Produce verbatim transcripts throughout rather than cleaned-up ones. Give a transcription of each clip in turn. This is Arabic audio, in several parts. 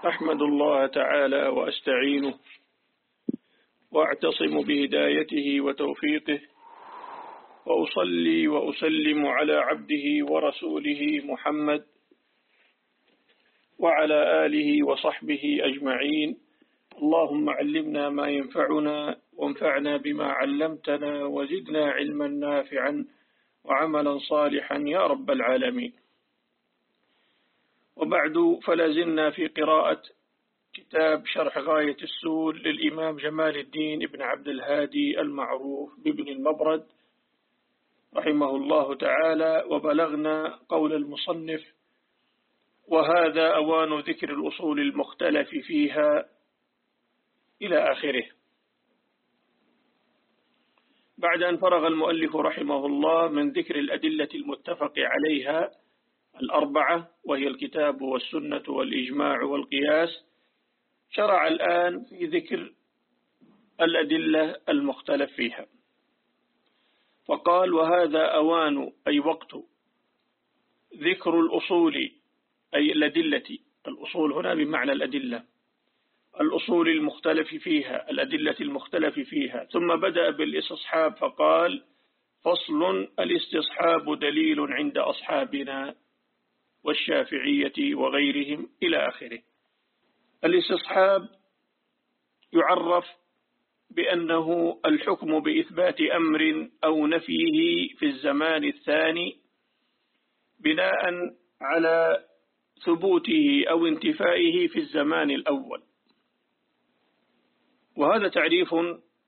أحمد الله تعالى وأستعينه وأعتصم بهدايته وتوفيقه، وأصلي وأسلم على عبده ورسوله محمد وعلى آله وصحبه أجمعين. اللهم علمنا ما ينفعنا وانفعنا بما علمتنا وزدنا علما نافعا وعملا صالحا يا رب العالمين. وبعد، فلا زلنا في قراءة كتاب شرح غاية السول للإمام جمال الدين ابن عبد الهادي المعروف بابن المبرد رحمه الله تعالى، وبلغنا قول المصنف: وهذا أوان ذكر الأصول المختلف فيها إلى آخره. بعد أن فرغ المؤلف رحمه الله من ذكر الأدلة المتفق عليها الأربعة، وهي الكتاب والسنة والإجماع والقياس، شرع الآن في ذكر الأدلة المختلف فيها، فقال: وهذا أوان، أي وقت، ذكر الأصول، أي الأدلة. الأصول هنا بمعنى الأدلة، الأصول المختلف فيها، الأدلة المختلف فيها. ثم بدأ بالاستصحاب فقال: فصل: الاستصحاب دليل عند أصحابنا والشافعية وغيرهم إلى آخره. الاستصحاب يعرف بأنه الحكم بإثبات أمر أو نفيه في الزمان الثاني بناء على ثبوته أو انتفائه في الزمان الأول. وهذا تعريف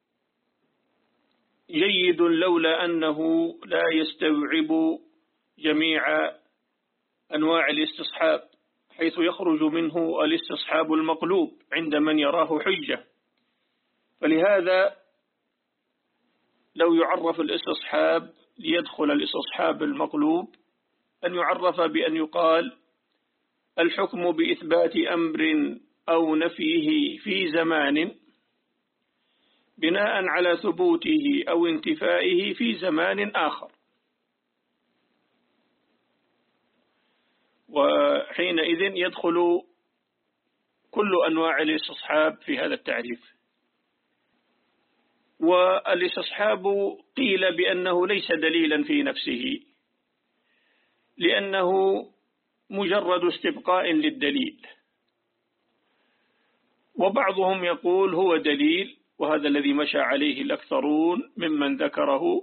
جيد، لولا أنه لا يستوعب جميع أنواع الاستصحاب، حيث يخرج منه الاستصحاب المقلوب عند من يراه حجة. فلهذا لو يعرف الاستصحاب ليدخل الاستصحاب المقلوب أن يعرف بأن يقال: الحكم بإثبات أمر أو نفيه في زمان بناء على ثبوته أو انتفائه في زمان آخر. وحينئذ يدخل كل أنواع الاستصحاب في هذا التعريف. والاستصحاب قيل بأنه ليس دليلا في نفسه، لأنه مجرد استبقاء للدليل، وبعضهم يقول هو دليل، وهذا الذي مشى عليه الأكثرون ممن ذكره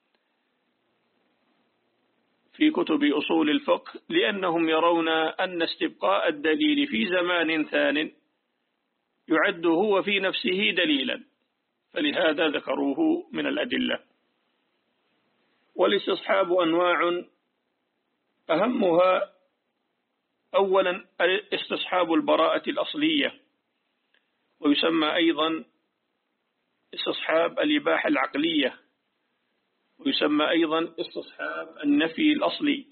في كتب أصول الفقه، لأنهم يرون أن استبقاء الدليل في زمان ثان يعد هو في نفسه دليلا، فلهذا ذكروه من الأدلة. والاستصحاب أنواع، أهمها أولا استصحاب البراءة الأصلية، ويسمى أيضا استصحاب الإباحة العقلية، ويسمى أيضا استصحاب النفي الأصلي.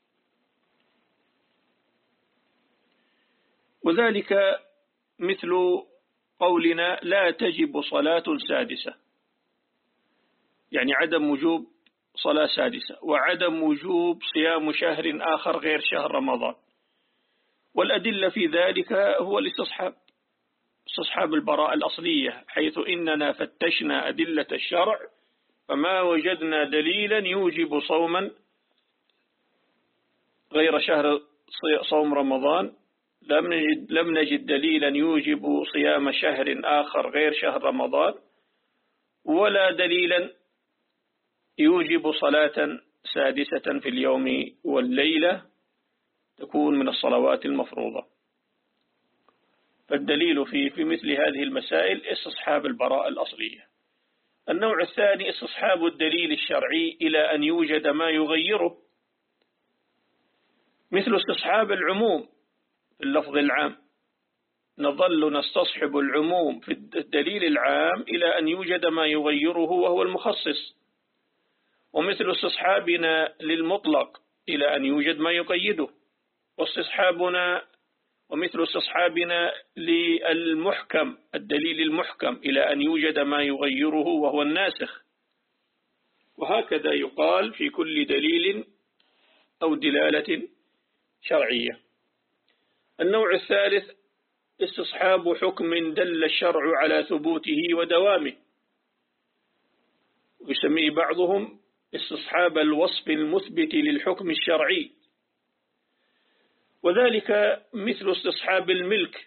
وذلك مثل قولنا: لا تجب صلاة سادسة، يعني عدم وجوب صلاة سادسة، وعدم وجوب صيام شهر آخر غير شهر رمضان. والأدلة في ذلك هو الاستصحاب، استصحاب البراءة الأصلية، حيث إننا فتشنا أدلة الشرع فما وجدنا دليلا يوجب صوما غير شهر صوم رمضان، لم نجد, لم نجد دليلا يوجب صيام شهر آخر غير شهر رمضان، ولا دليلا يوجب صلاة سادسة في اليوم والليلة تكون من الصلوات المفروضة. فالدليل في في مثل هذه المسائل استصحاب البراءة الأصلية. النوع الثاني استصحاب الدليل الشرعي إلى أن يوجد ما يغيره، مثل استصحاب العموم في اللفظ العام، نظل نستصحب العموم في الدليل العام إلى أن يوجد ما يغيره وهو المخصص. ومثل استصحابنا للمطلق إلى أن يوجد ما يقيده، واستصحابنا ومثل استصحابنا للمحكم، الدليل المحكم، إلى أن يوجد ما يغيره وهو الناسخ. وهكذا يقال في كل دليل أو دلالة شرعية. النوع الثالث استصحاب حكم دل الشرع على ثبوته ودوامه، ويسميه بعضهم استصحاب الوصف المثبت للحكم الشرعي، وذلك مثل استصحاب الملك.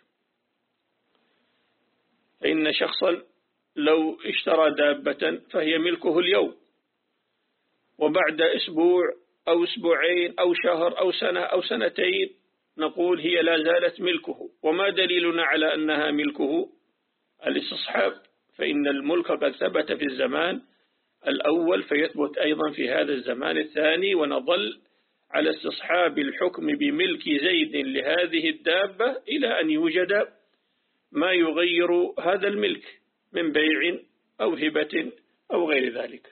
فإن شخصا لو اشترى دابة فهي ملكه اليوم، وبعد أسبوع أو أسبوعين أو شهر أو سنة أو سنتين نقول هي لا زالت ملكه. وما دليلنا على أنها ملكه؟ الاستصحاب، فإن الملك قد ثبت في الزمان الأول فيثبت أيضا في هذا الزمان الثاني، ونظل على استصحاب الحكم بملك زيد لهذه الدابة إلى أن يوجد ما يغير هذا الملك من بيع أو هبة أو غير ذلك.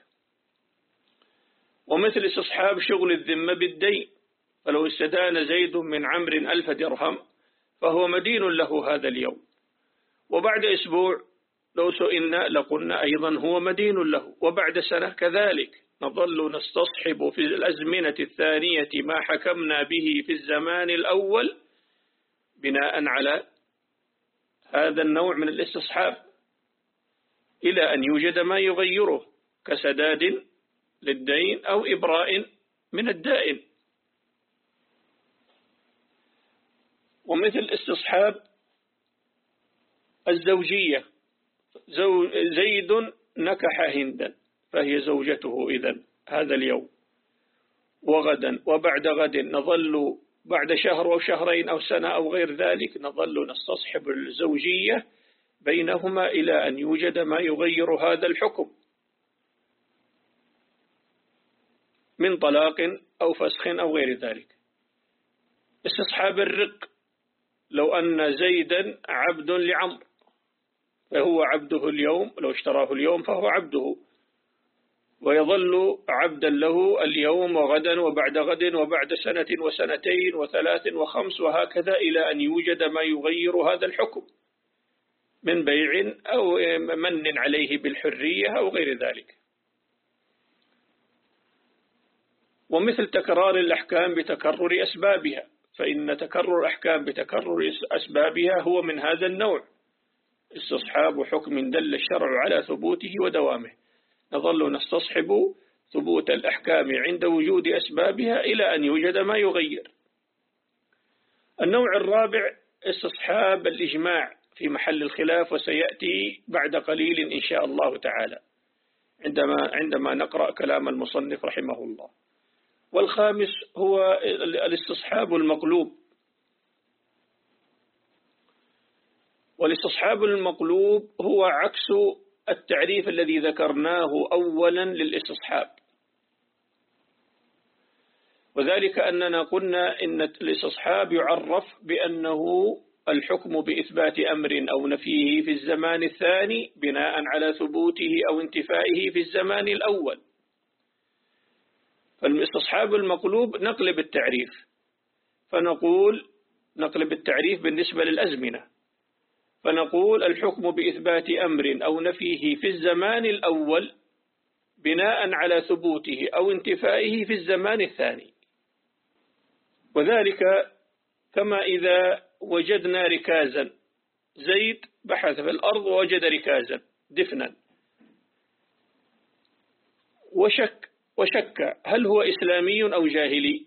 ومثل استصحاب شغل الذمة بالدين، فلو استدان زيد من عمرو ألف درهم فهو مدين له هذا اليوم، وبعد أسبوع لو سئلنا لقلنا أيضا هو مدين له، وبعد سنة كذلك. نظل نستصحب في الأزمنة الثانية ما حكمنا به في الزمان الأول بناء على هذا النوع من الاستصحاب إلى أن يوجد ما يغيره كسداد للدين أو إبراء من الدائن. ومثل استصحاب الزوجية، زيد نكح هندا فهي زوجته إذن هذا اليوم وغدا وبعد غد، نظل بعد شهر أو شهرين أو سنة أو غير ذلك نظل نستصحب الزوجية بينهما إلى أن يوجد ما يغير هذا الحكم من طلاق أو فسخ أو غير ذلك. استصحاب الرق، لو أن زيدا عبد لعمر فهو عبده اليوم، لو اشتراه اليوم فهو عبده، ويظل عبدا له اليوم وغدا وبعد غد وبعد سنة وسنتين وثلاث وخمس وهكذا إلى أن يوجد ما يغير هذا الحكم من بيع أو من عليه بالحرية أو غير ذلك. ومثل تكرار الأحكام بتكرر أسبابها، فإن تكرر الأحكام بتكرر أسبابها هو من هذا النوع، استصحاب حكم دل الشرع على ثبوته ودوامه. نظل نستصحب ثبوت الأحكام عند وجود أسبابها إلى أن يوجد ما يغير. النوع الرابع استصحاب الإجماع في محل الخلاف، وسيأتي بعد قليل إن شاء الله تعالى عندما عندما نقرأ كلام المصنف رحمه الله. والخامس هو الاستصحاب المقلوب. والاستصحاب المقلوب هو عكس التعريف الذي ذكرناه أولا للاستصحاب، وذلك أننا قلنا إن الاستصحاب يعرف بأنه الحكم بإثبات أمر أو نفيه في الزمان الثاني بناء على ثبوته أو انتفائه في الزمان الأول. فالاستصحاب المقلوب نقلب التعريف، فنقول نقلب التعريف بالنسبة للأزمنة، فنقول الحكم بإثبات أمر أو نفيه في الزمان الأول بناء على ثبوته أو انتفائه في الزمان الثاني. وذلك كما إذا وجدنا ركازا، زيد بحث في الأرض ووجد ركازا دفنا وشك وشك هل هو إسلامي أو جاهلي؟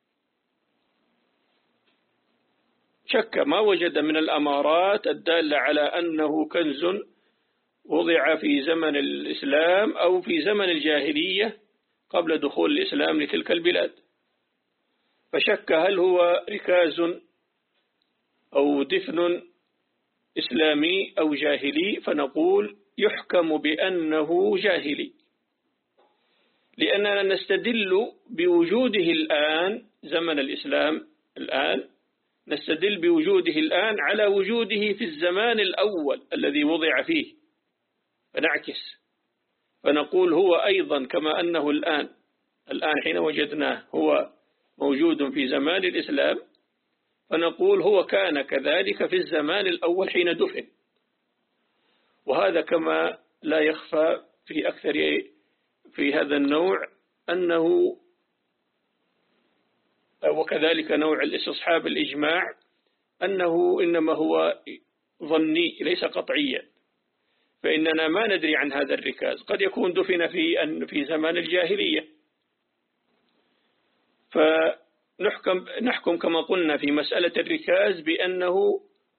شك، ما وجد من الأمارات الدالة على أنه كنز وضع في زمن الإسلام أو في زمن الجاهلية قبل دخول الإسلام لتلك البلاد، فشك هل هو ركاز أو دفن إسلامي أو جاهلي، فنقول يحكم بأنه جاهلي، لأننا نستدل بوجوده الآن زمن الإسلام، الآن نستدل بوجوده الآن على وجوده في الزمان الأول الذي وضع فيه، فنعكس فنقول هو أيضا كما أنه الآن الآن حين وجدناه هو موجود في زمان الإسلام، فنقول هو كان كذلك في الزمان الأول حين دفن. وهذا كما لا يخفى في أكثر في هذا النوع أنه، وكذلك نوع الاستصحاب الإجماع، أنه إنما هو ظني ليس قطعيا، فإننا ما ندري عن هذا الركاز، قد يكون دفن في أن في زمان الجاهلية. فنحكم نحكم كما قلنا في مسألة الركاز بأنه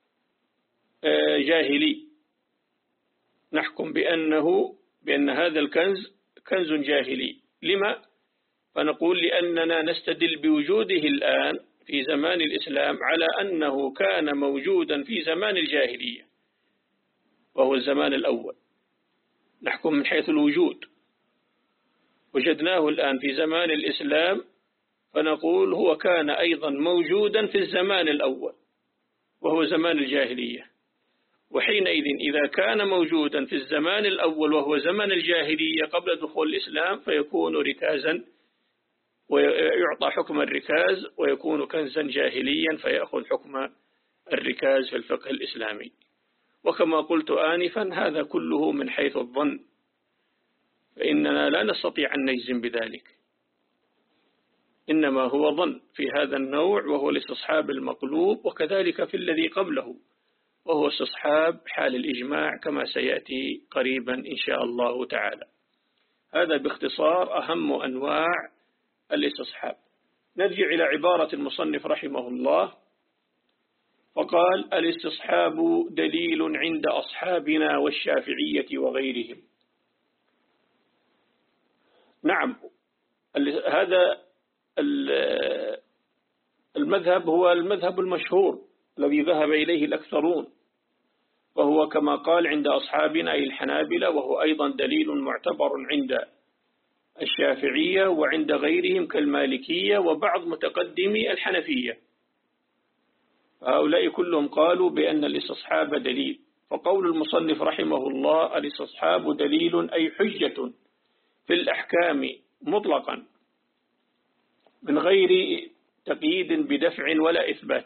جاهلي، نحكم بأنه بأن هذا الكنز كنز جاهلي. لما؟ فنقول لأننا نستدل بوجوده الآن في زمان الإسلام على أنه كان موجودا في زمان الجاهلية وهو الزمان الأول. نحكم من حيث الوجود، وجدناه الآن في زمان الإسلام، فنقول هو كان أيضا موجودا في الزمان الأول وهو زمان الجاهلية. وحينئذ إذا كان موجودا في الزمان الأول وهو زمن الجاهلية قبل دخول الإسلام فيكون ركازا ويعطى حكم الركاز، ويكون كنزا جاهليا فيأخذ حكم الركاز في الفقه الإسلامي. وكما قلت آنفا هذا كله من حيث الظن، فإننا لا نستطيع أن نجزم بذلك، إنما هو ظن في هذا النوع وهو الاستصحاب المقلوب، وكذلك في الذي قبله وهو استصحاب حال الإجماع كما سيأتي قريبا إن شاء الله تعالى. هذا باختصار أهم أنواع الاستصحاب. نرجع إلى عبارة المصنف رحمه الله، فقال: الاستصحاب دليل عند أصحابنا والشافعية وغيرهم. نعم، هذا المذهب هو المذهب المشهور الذي ذهب إليه الأكثرون، وهو كما قال عند أصحابنا أي الحنابلة، وهو أيضا دليل معتبر عند الشافعية وعند غيرهم كالمالكية وبعض متقدمي الحنفية. هؤلاء كلهم قالوا بأن الاستصحاب دليل. فقول المصنف رحمه الله: الاستصحاب دليل أي حجة في الأحكام مطلقا من غير تقييد بدفع ولا إثبات.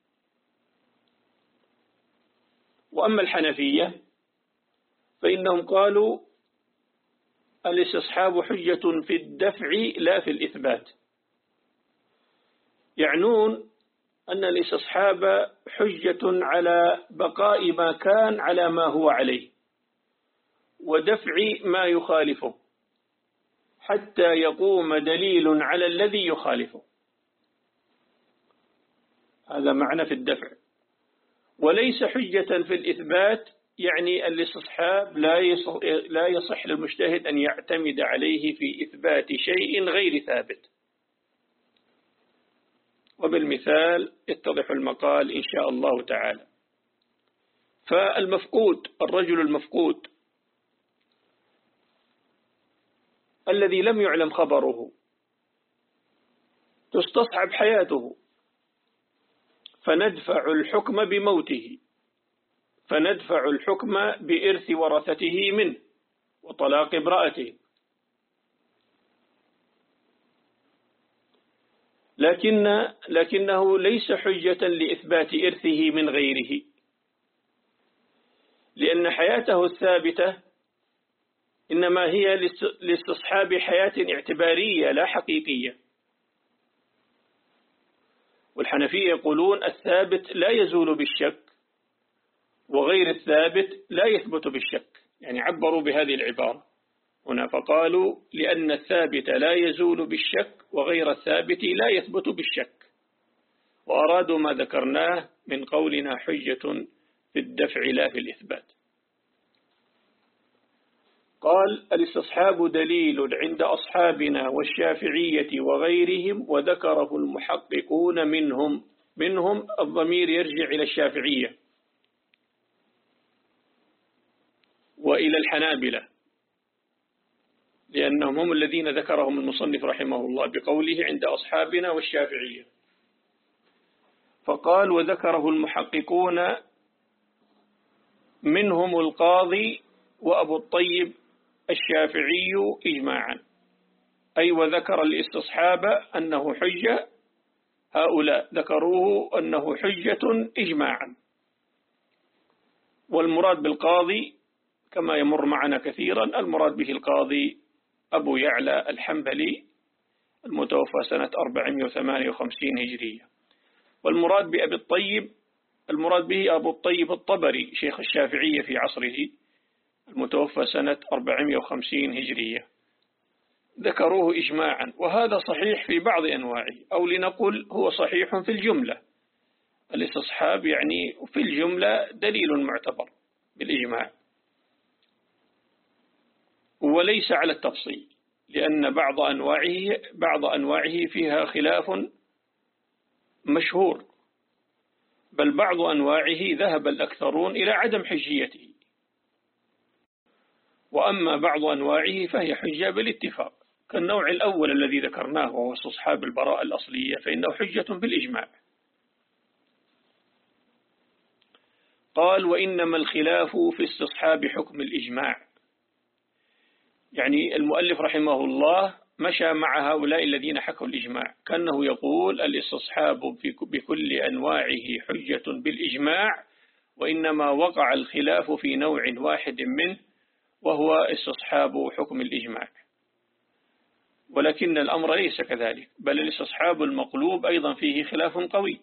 وأما الحنفية فإنهم قالوا الاستصحاب حجة في الدفع لا في الإثبات، يعنون أن الاستصحاب حجة على بقاء ما كان على ما هو عليه ودفع ما يخالفه حتى يقوم دليل على الذي يخالفه. هذا معنى في الدفع. وليس حجة في الإثبات، يعني الاستصحاب لا يصح للمجتهد أن يعتمد عليه في إثبات شيء غير ثابت. وبالمثال يتضح المقال إن شاء الله تعالى. فالمفقود، الرجل المفقود الذي لم يعلم خبره تستصحب حياته، فندفع الحكم بموته، فندفع الحكم بإرث ورثته منه وطلاق امرأته. لكن لكنه ليس حجة لإثبات إرثه من غيره، لأن حياته الثابتة إنما هي لاستصحاب حياة اعتبارية لا حقيقية. والحنفية يقولون الثابت لا يزول بالشك وغير الثابت لا يثبت بالشك، يعني عبروا بهذه العبارة هنا، فقالوا لأن الثابت لا يزول بالشك وغير الثابت لا يثبت بالشك، وأرادوا ما ذكرناه من قولنا حجة في الدفع لا في الإثبات. قال: الاستصحاب دليل عند أصحابنا والشافعية وغيرهم، وذكره المحققون منهم. منهم الضمير يرجع إلى الشافعية وإلى الحنابلة، لأنهم هم الذين ذكرهم المصنف رحمه الله بقوله عند أصحابنا والشافعية. فقال: وذكره المحققون منهم القاضي وأبو الطيب الشافعي إجماعا، أي وذكر الاستصحاب أنه حجة، هؤلاء ذكروه أنه حجة إجماعا. والمراد بالقاضي كما يمر معنا كثيرا، المراد به القاضي أبو يعلى الحنبلي المتوفى سنة أربعمائة وثمانية وخمسين هجرية. والمراد بأبي الطيب المراد به أبو الطيب الطبري شيخ الشافعية في عصره المتوفى سنة أربعمائة وخمسين هجرية، ذكروه إجماعا، وهذا صحيح في بعض أنواعه، أو لنقل هو صحيح في الجملة. الاستصحاب يعني في الجملة دليل معتبر بالإجماع، وليس على التفصيل، لأن بعض أنواعه بعض أنواعه فيها خلاف مشهور، بل بعض أنواعه ذهب الأكثرون إلى عدم حجيته، وأما بعض أنواعه فهي حجة بالاتفاق، كالنوع الأول الذي ذكرناه وهو استصحاب البراءة الأصلية، فإنه حجة بالإجماع. قال: وإنما الخلاف في استصحاب حكم الإجماع. يعني المؤلف رحمه الله مشى مع هؤلاء الذين حكوا الإجماع، كأنه يقول الاستصحاب بكل أنواعه حجة بالإجماع، وإنما وقع الخلاف في نوع واحد منه وهو استصحاب حكم الإجماع. ولكن الأمر ليس كذلك، بل الاستصحاب المقلوب أيضا فيه خلاف قوي،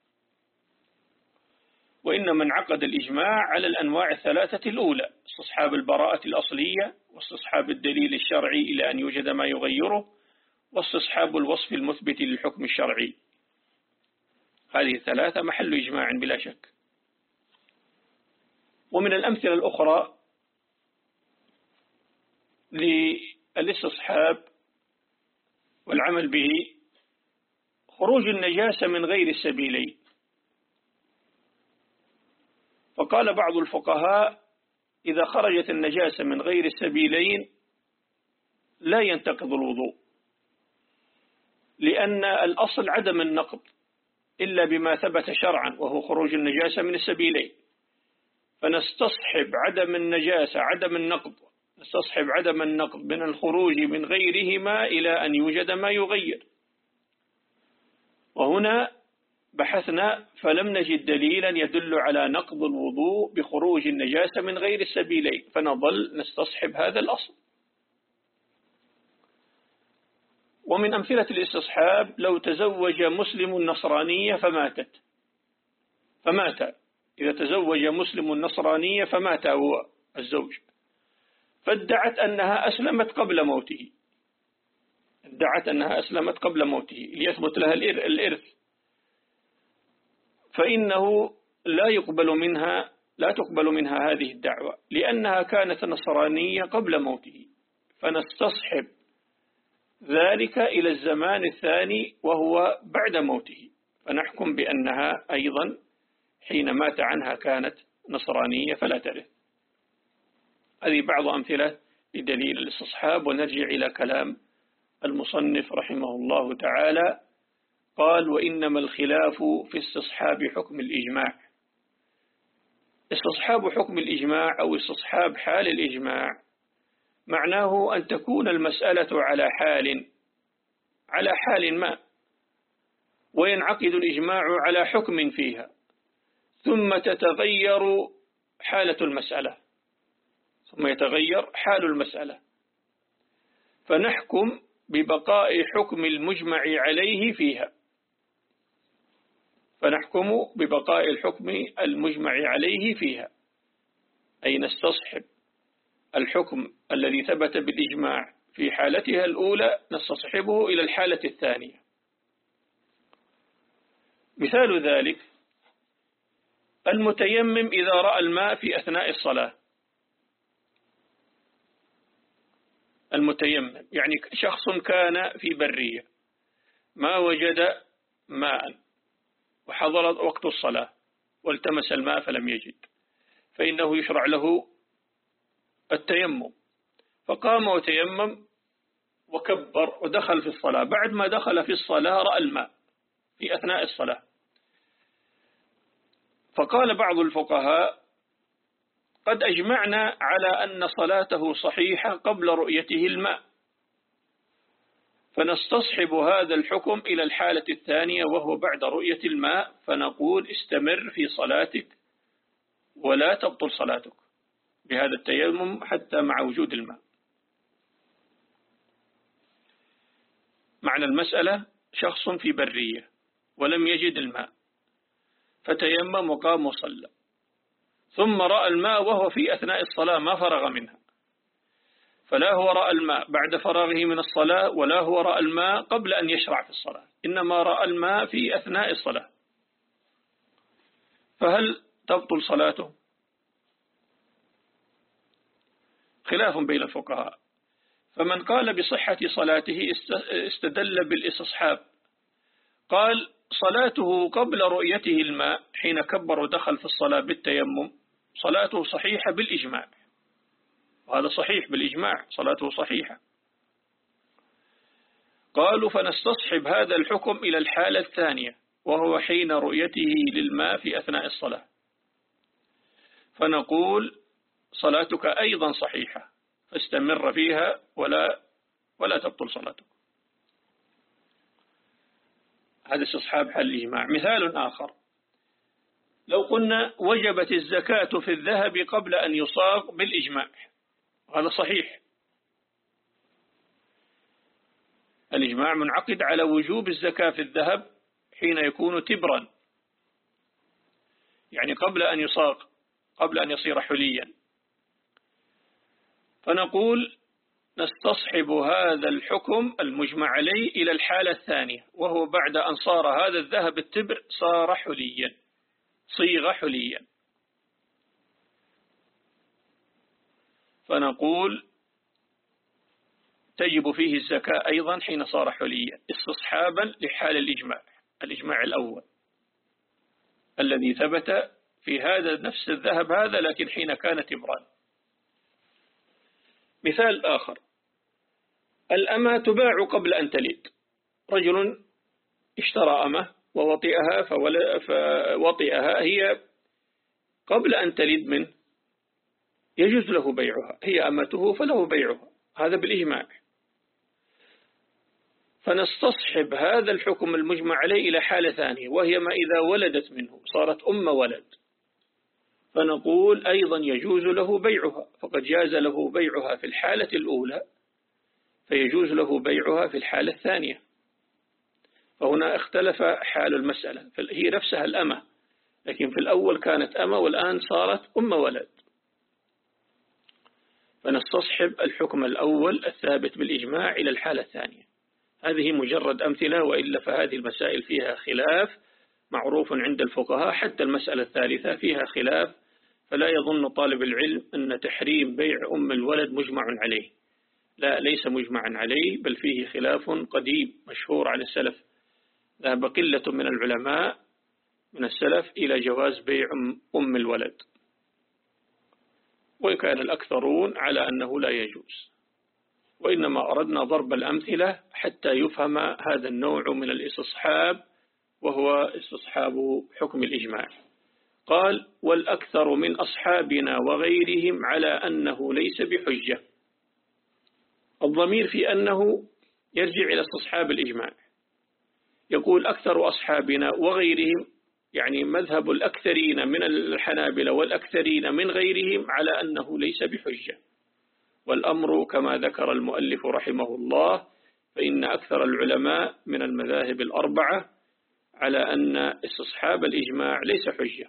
وإنما انعقد الإجماع على الأنواع الثلاثة الأولى: استصحاب البراءة الأصلية، واستصحاب الدليل الشرعي إلى أن يوجد ما يغيره، واستصحاب الوصف المثبت للحكم الشرعي. هذه الثلاثة محل إجماع بلا شك. ومن الأمثلة الأخرى للاستصحاب والعمل به خروج النجاسة من غير السبيلين. فقال بعض الفقهاء: إذا خرجت النجاسة من غير السبيلين لا ينتقض الوضوء، لأن الأصل عدم النقض إلا بما ثبت شرعا وهو خروج النجاسة من السبيلين، فنستصحب عدم النجاسة عدم النقض نستصحب عدم النقض من الخروج من غيرهما إلى أن يوجد ما يغير. وهنا بحثنا فلم نجد دليلا يدل على نقض الوضوء بخروج النجاسة من غير السبيلين، فنظل نستصحب هذا الأصل. ومن أمثلة الاستصحاب: لو تزوج مسلم النصرانية فماتت فمات إذا تزوج مسلم النصرانية فمات هو الزوج، فادعت أنها أسلمت قبل موته ادعت أنها أسلمت قبل موته ليثبت لها الإرث، فإنه لا يقبل منها لا تقبل منها هذه الدعوة، لأنها كانت نصرانية قبل موته، فنستصحب ذلك إلى الزمان الثاني وهو بعد موته، فنحكم بأنها أيضا حين مات عنها كانت نصرانية فلا ترث. هذه بعض أمثلة لدليل الاستصحاب. ونرجع إلى كلام المصنف رحمه الله تعالى. قال: وإنما الخلاف في استصحاب حكم الإجماع. استصحاب حكم الإجماع أو استصحاب حال الإجماع معناه أن تكون المسألة على حال على حال ما، وينعقد الإجماع على حكم فيها، ثم تتغير حالة المسألة ثم يتغير حال المسألة فنحكم ببقاء حكم المجمع عليه فيها فنحكم ببقاء الحكم المجمع عليه فيها أي نستصحب الحكم الذي ثبت بالإجماع في حالتها الأولى نستصحبه إلى الحالة الثانية. مثال ذلك: المتيمم إذا رأى الماء في أثناء الصلاة. المتيمم يعني شخص كان في برية ما وجد ماء وحضر وقت الصلاة والتمس الماء فلم يجد، فإنه يشرع له التيمم، فقام وتيمم وكبر ودخل في الصلاة. بعد ما دخل في الصلاة رأى الماء في أثناء الصلاة، فقال بعض الفقهاء: قد أجمعنا على أن صلاته صحيحة قبل رؤيته الماء، فنستصحب هذا الحكم إلى الحالة الثانية وهو بعد رؤية الماء، فنقول: استمر في صلاتك ولا تبطل صلاتك بهذا التيمم حتى مع وجود الماء. معنى المسألة: شخص في برية ولم يجد الماء، فتيمم وقام وصلى، ثم رأى الماء وهو في أثناء الصلاة ما فرغ منها، فلا هو رأى الماء بعد فراغه من الصلاة ولا هو رأى الماء قبل أن يشرع في الصلاة، إنما رأى الماء في أثناء الصلاة، فهل تبطل صلاته؟ خلاف بين الفقهاء. فمن قال بصحة صلاته استدل بالاستصحاب، قال صلاته قبل رؤيته الماء حين كبر ودخل في الصلاة بالتيمم صلاته صحيحة بالإجماع، وهذا صحيح بالإجماع، صلاته صحيحة. قالوا فنستصحب هذا الحكم إلى الحالة الثانية وهو حين رؤيته للماء في أثناء الصلاة، فنقول صلاتك أيضا صحيحة فاستمر فيها ولا ولا تبطل صلاتك. هذا استصحاب حال الإجماع. مثال آخر، لو قلنا وجبت الزكاة في الذهب قبل أن يصاغ بالإجماع، هذا صحيح، الإجماع منعقد على وجوب الزكاة في الذهب حين يكون تبرا، يعني قبل أن يصاغ، قبل أن يصير حليا. فنقول نستصحب هذا الحكم المجمع عليه إلى الحالة الثانية، وهو بعد أن صار هذا الذهب التبر صار حليا، صيغ حليا، فنقول تجب فيه الزكاة أيضا حين صار حليا استصحابا لحال الإجماع، الإجماع الأول الذي ثبت في هذا نفس الذهب هذا لكن حين كان تبرا. مثال آخر، الأمة تباع قبل أن تلد، رجل اشترى أمة ووطئها فوطئها هي قبل أن تلد منه، يجوز له بيعها، هي أمته فله بيعها، هذا بالإجماع. فنستصحب هذا الحكم المجمع عليه إلى حالة ثانية وهي ما إذا ولدت منه صارت أم ولد، فنقول أيضا يجوز له بيعها، فقد جاز له بيعها في الحالة الأولى فيجوز له بيعها في الحالة الثانية. فهنا اختلف حال المسألة، هي نفسها الأمة لكن في الأول كانت أمة والآن صارت أم ولد، فنستصحب الحكم الأول الثابت بالإجماع إلى الحالة الثانية. هذه مجرد أمثلة، وإلا فهذه المسائل فيها خلاف معروف عند الفقهاء، حتى المسألة الثالثة فيها خلاف، فلا يظن طالب العلم أن تحريم بيع أم الولد مجمع عليه، لا، ليس مجمعا عليه، بل فيه خلاف قديم مشهور عن السلف، ذهب قلة من العلماء من السلف إلى جواز بيع أم الولد، وكان الأكثرون على أنه لا يجوز، وإنما أردنا ضرب الأمثلة حتى يفهم هذا النوع من الاستصحاب وهو استصحاب حكم الإجماع. قال والأكثر من أصحابنا وغيرهم على أنه ليس بحجة، الضمير في أنه يرجع إلى استصحاب الإجماع، يقول أكثر أصحابنا وغيرهم، يعني مذهب الأكثرين من الحنابلة والأكثرين من غيرهم على أنه ليس بحجة، والأمر كما ذكر المؤلف رحمه الله، فإن أكثر العلماء من المذاهب الأربعة على أن استصحاب الإجماع ليس حجة.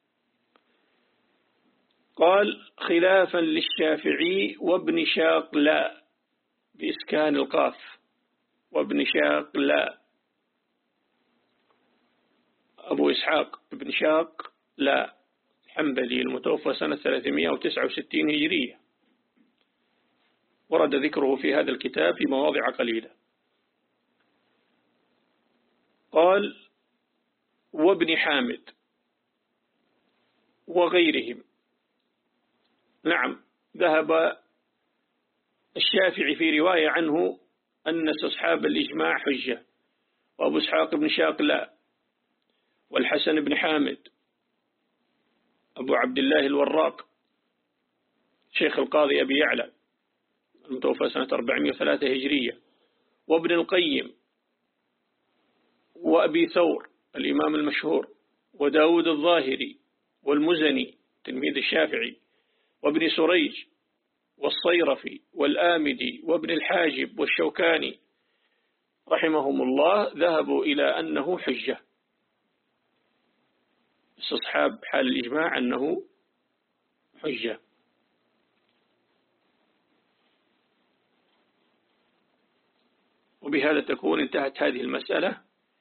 قال خلافا للشافعي وابن شاق لا، بإسكان القاف، وابن شاق لا، أبو إسحاق ابن شاق لا الحنبلي المتوفى سنة ثلاثمائة وتسعة وستين هجرية، ورد ذكره في هذا الكتاب في مواضع قليلة. قال وابن حامد وغيرهم، نعم ذهب الشافعي في رواية عنه أن استصحاب الإجماع حجة، وأبو إسحاق بن شاق لا، والحسن بن حامد، أبو عبد الله الوراق شيخ القاضي أبي يعلى المتوفى سنة أربعمائة وثلاثة هجرية، وابن القيم، وأبي ثور الإمام المشهور، وداود الظاهري، والمزني تلميذ الشافعي، وابن سريج، والصيرفي، والآمدي، وابن الحاجب، والشوكاني رحمهم الله، ذهبوا إلى أنه حجة. استصحاب حال الإجماع أنه حجة. وبهذا تكون انتهت هذه المسألة.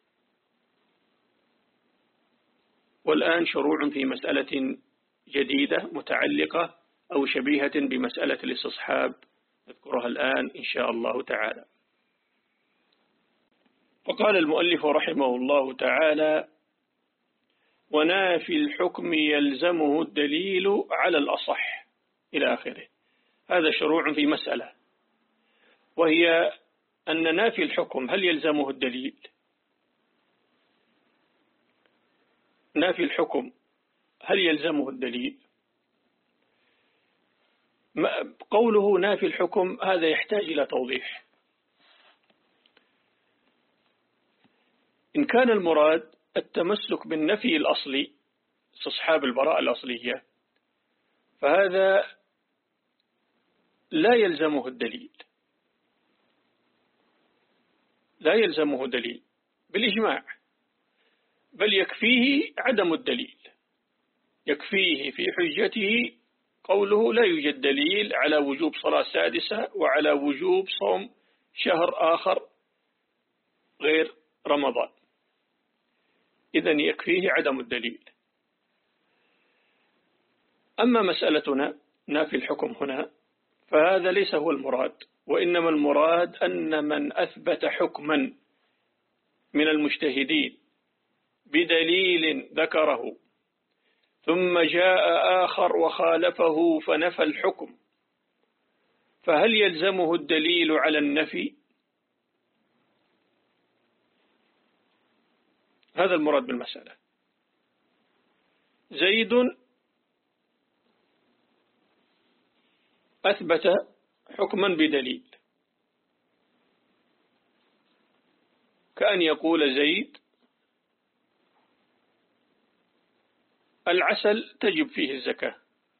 والآن شروع في مسألة جديدة متعلقة أو شبيهة بمسألة الاستصحاب نذكرها الآن إن شاء الله تعالى. وقال المؤلف رحمه الله تعالى: ونافي الحكم يلزمه الدليل على الأصح إلى آخره. هذا شروع في مسألة، وهي أن نافي الحكم هل يلزمه الدليل؟ نافي الحكم هل يلزمه الدليل؟ قوله نافي الحكم هذا يحتاج إلى توضيح. إن كان المراد التمسك بالنفي الأصلي استصحاب البراءة الأصلية فهذا لا يلزمه الدليل، لا يلزمه دليل بالإجماع، بل يكفيه عدم الدليل، يكفيه في حجته قوله لا يوجد دليل على وجوب صلاة سادسة وعلى وجوب صوم شهر آخر غير رمضان، إذن يكفيه عدم الدليل. أما مسألتنا نافي الحكم هنا فهذا ليس هو المراد، وإنما المراد أن من أثبت حكما من المجتهدين بدليل ذكره ثم جاء آخر وخالفه فنفى الحكم، فهل يلزمه الدليل على النفي؟ هذا المراد بالمسألة. زيد أثبت حكما بدليل، كأن يقول زيد العسل تجب فيه الزكاة،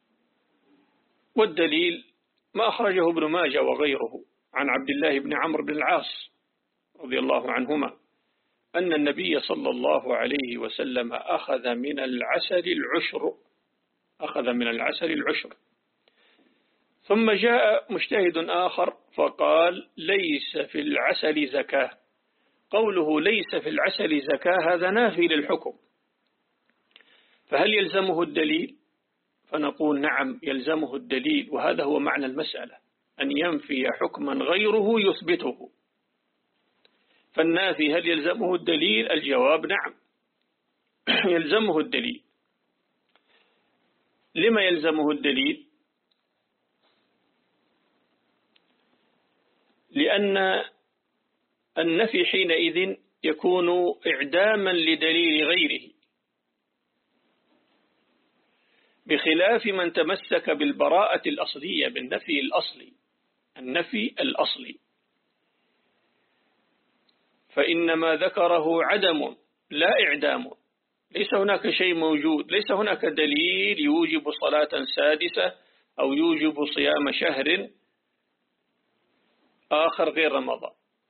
والدليل ما أخرجه ابن ماجه وغيره عن عبد الله بن عمرو بن العاص رضي الله عنهما أن النبي صلى الله عليه وسلم أخذ من العسل العشر، أخذ من العسل العشر، ثم جاء مجتهد آخر فقال ليس في العسل زكاة. قوله ليس في العسل زكاة هذا نافي للحكم، فهل يلزمه الدليل؟ فنقول نعم يلزمه الدليل، وهذا هو معنى المسألة، أن ينفي حكما غيره يثبته. فالنافي هل يلزمه الدليل؟ الجواب نعم يلزمه الدليل. لما يلزمه الدليل؟ لأن النفي حينئذ يكون إعداما لدليل غيره، بخلاف من تمسك بالبراءة الأصلية بالنفي الأصلي، النفي الأصلي فإنما ذكره عدم لا إعدام، ليس هناك شيء موجود، ليس هناك دليل يوجب صلاة سادسة أو يوجب صيام شهر آخر غير رمضان،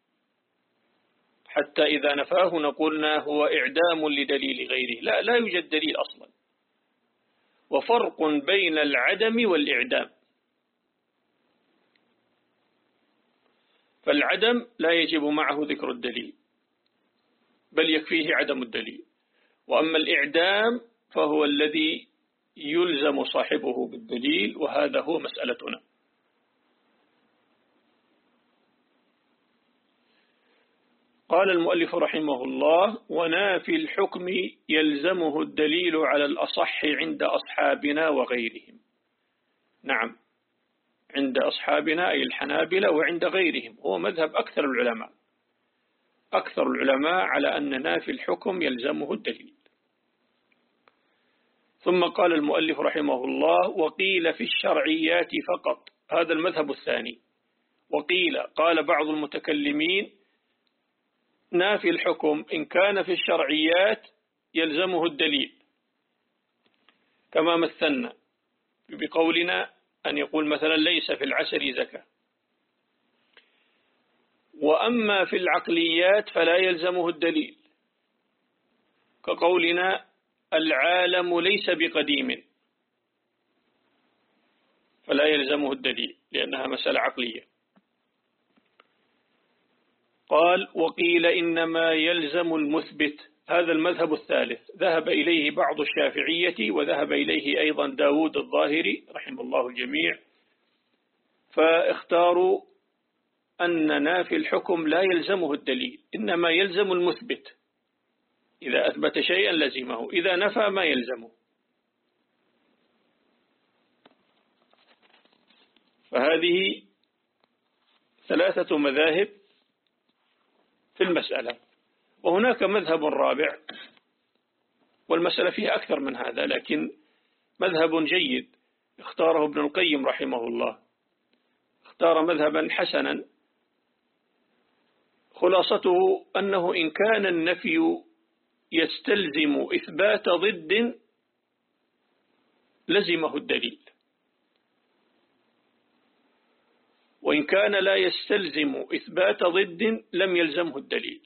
حتى إذا نفاه نقولنا هو إعدام لدليل غيره. لا لا يوجد دليل أصلا، وفرق بين العدم والإعدام. فالعدم لا يجب معه ذكر الدليل بل يكفيه عدم الدليل، وأما الإعدام فهو الذي يلزم صاحبه بالدليل، وهذا هو مسألتنا. قال المؤلف رحمه الله: ونافي الحكم يلزمه الدليل على الأصح عند أصحابنا وغيرهم. نعم، عند أصحابنا أي الحنابلة وعند غيرهم، هو مذهب أكثر العلماء، أكثر العلماء على أن نافي الحكم يلزمه الدليل. ثم قال المؤلف رحمه الله: وقيل في الشرعيات فقط، هذا المذهب الثاني. وقيل قال بعض المتكلمين نافي الحكم إن كان في الشرعيات يلزمه الدليل، كما مثلنا بقولنا أن يقول مثلا ليس في العسل زكاة. وأما في العقليات فلا يلزمه الدليل، كقولنا العالم ليس بقديم فلا يلزمه الدليل لأنها مسألة عقلية. قال وقيل إنما يلزم المثبت، هذا المذهب الثالث ذهب إليه بعض الشافعية وذهب إليه أيضا داود الظاهري رحمه الله الجميع، فاختاروا أن نافي الحكم لا يلزمه الدليل، إنما يلزم المثبت، إذا أثبت شيئا لزمه، إذا نفى ما يلزمه. فهذه ثلاثة مذاهب في المسألة. وهناك مذهب رابع والمسألة فيها أكثر من هذا، لكن مذهب جيد اختاره ابن القيم رحمه الله، اختار مذهبا حسنا خلاصته أنه إن كان النفي يستلزم إثبات ضد لزمه الدليل، وإن كان لا يستلزم إثبات ضد لم يلزمه الدليل.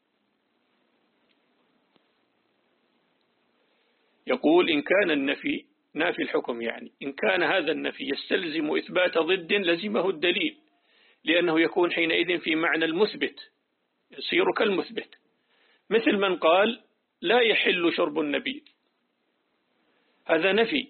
يقول إن كان النفي نافي الحكم يعني إن كان هذا النفي يستلزم إثبات ضد لزمه الدليل، لأنه يكون حينئذ في معنى المثبت، يصير كالمثبت، مثل من قال لا يحل شرب النبيذ، هذا نفي،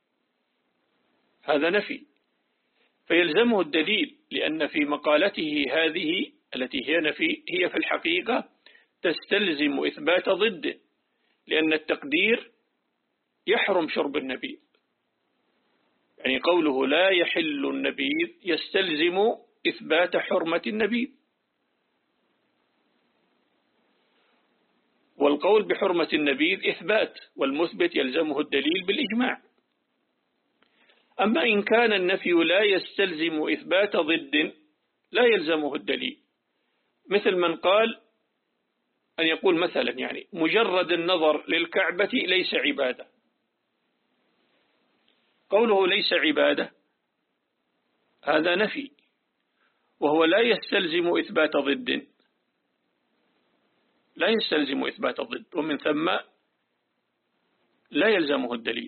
هذا نفي فيلزمه الدليل، لأن في مقالته هذه التي هي نفي هي في الحقيقة تستلزم إثبات ضد، لأن التقدير يحرم شرب النبيذ، يعني قوله لا يحل النبيذ يستلزم إثبات حرمة النبيذ، والقول بحرمة النبيذ إثبات، والمثبت يلزمه الدليل بالإجماع. أما إن كان النفي لا يستلزم إثبات ضد لا يلزمه الدليل، مثل من قال أن يقول مثلا يعني مجرد النظر للكعبة ليس عبادة، قوله ليس عبادة هذا نفي وهو لا يستلزم إثبات ضد، لا يستلزم إثبات ضد، ومن ثم لا يلزمه الدليل.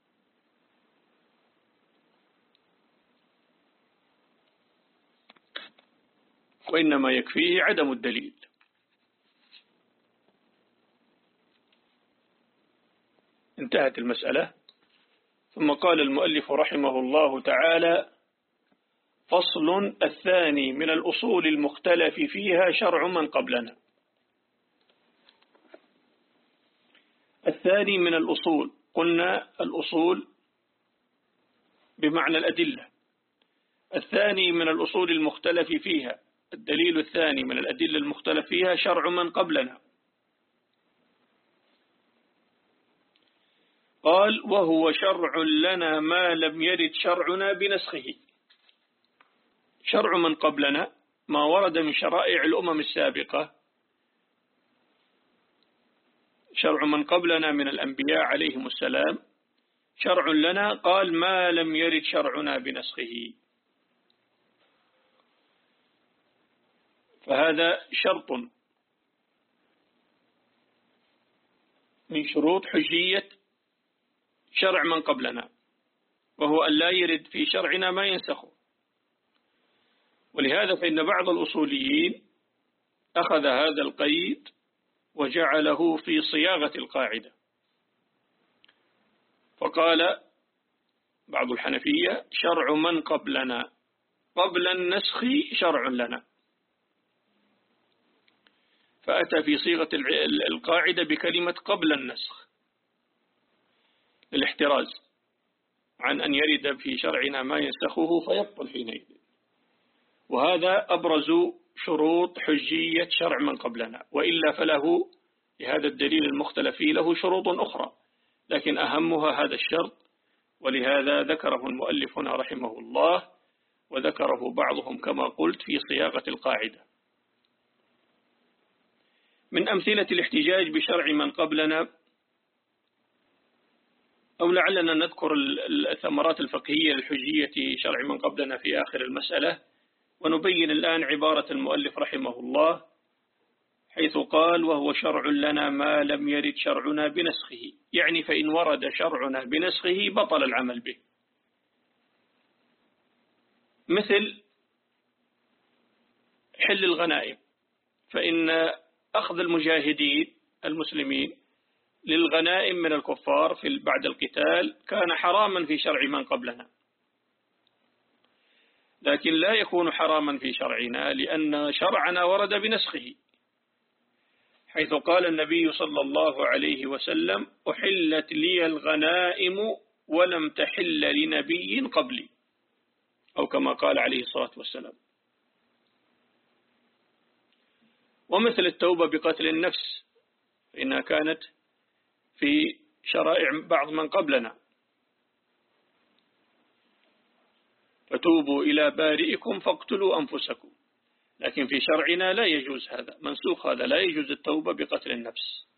وإنما يكفيه عدم الدليل. انتهت المسألة. ثم قال المؤلف رحمه الله تعالى فصل الثاني من الأصول المختلف فيها شرع من قبلنا. الثاني من الأصول، قلنا الأصول بمعنى الأدلة، الثاني من الأصول المختلف فيها، الدليل الثاني من الأدلة المختلف فيها شرع من قبلنا. قال وهو شرع لنا ما لم يرد شرعنا بنسخه. شرع من قبلنا ما ورد من شرائع الأمم السابقة، شرع من قبلنا من الأنبياء عليهم السلام شرع لنا، قال ما لم يرد شرعنا بنسخه، فهذا شرط من شروط حجية شرع من قبلنا، وهو أن لا يرد في شرعنا ما ينسخه. ولهذا فإن بعض الأصوليين أخذ هذا القيد وجعله في صياغة القاعدة، فقال بعض الحنفية شرع من قبلنا قبل النسخ شرع لنا، فأتى في صيغة القاعدة بكلمة قبل النسخ للاحتراز عن أن يرد في شرعنا ما ينسخه فيبطل حينئذ. وهذا أبرز شروط حجية شرع من قبلنا، وإلا فله لهذا الدليل المختلف فيه له شروط أخرى، لكن أهمها هذا الشرط، ولهذا ذكره المؤلف هنا رحمه الله، وذكره بعضهم كما قلت في صياغة القاعدة. من أمثلة الاحتجاج بشرع من قبلنا، أو لعلنا نذكر الثمرات الفقهية للحجية شرع من قبلنا في آخر المسألة، ونبين الآن عبارة المؤلف رحمه الله حيث قال وهو شرع لنا ما لم يرد شرعنا بنسخه، يعني فإن ورد شرعنا بنسخه بطل العمل به. مثل حل الغنائم، فإن أخذ المجاهدين المسلمين للغنائم من الكفار في بعد القتال كان حراما في شرع من قبلنا، لكن لا يكون حراما في شرعنا لأن شرعنا ورد بنسخه، حيث قال النبي صلى الله عليه وسلم أحلت لي الغنائم ولم تحل لنبي قبلي، أو كما قال عليه الصلاة والسلام. ومثل التوبة بقتل النفس، فإنها كانت في شرائع بعض من قبلنا، فتوبوا إلى بارئكم فاقتلوا أنفسكم، لكن في شرعنا لا يجوز هذا، منسوخ هذا، لا يجوز التوبة بقتل النفس.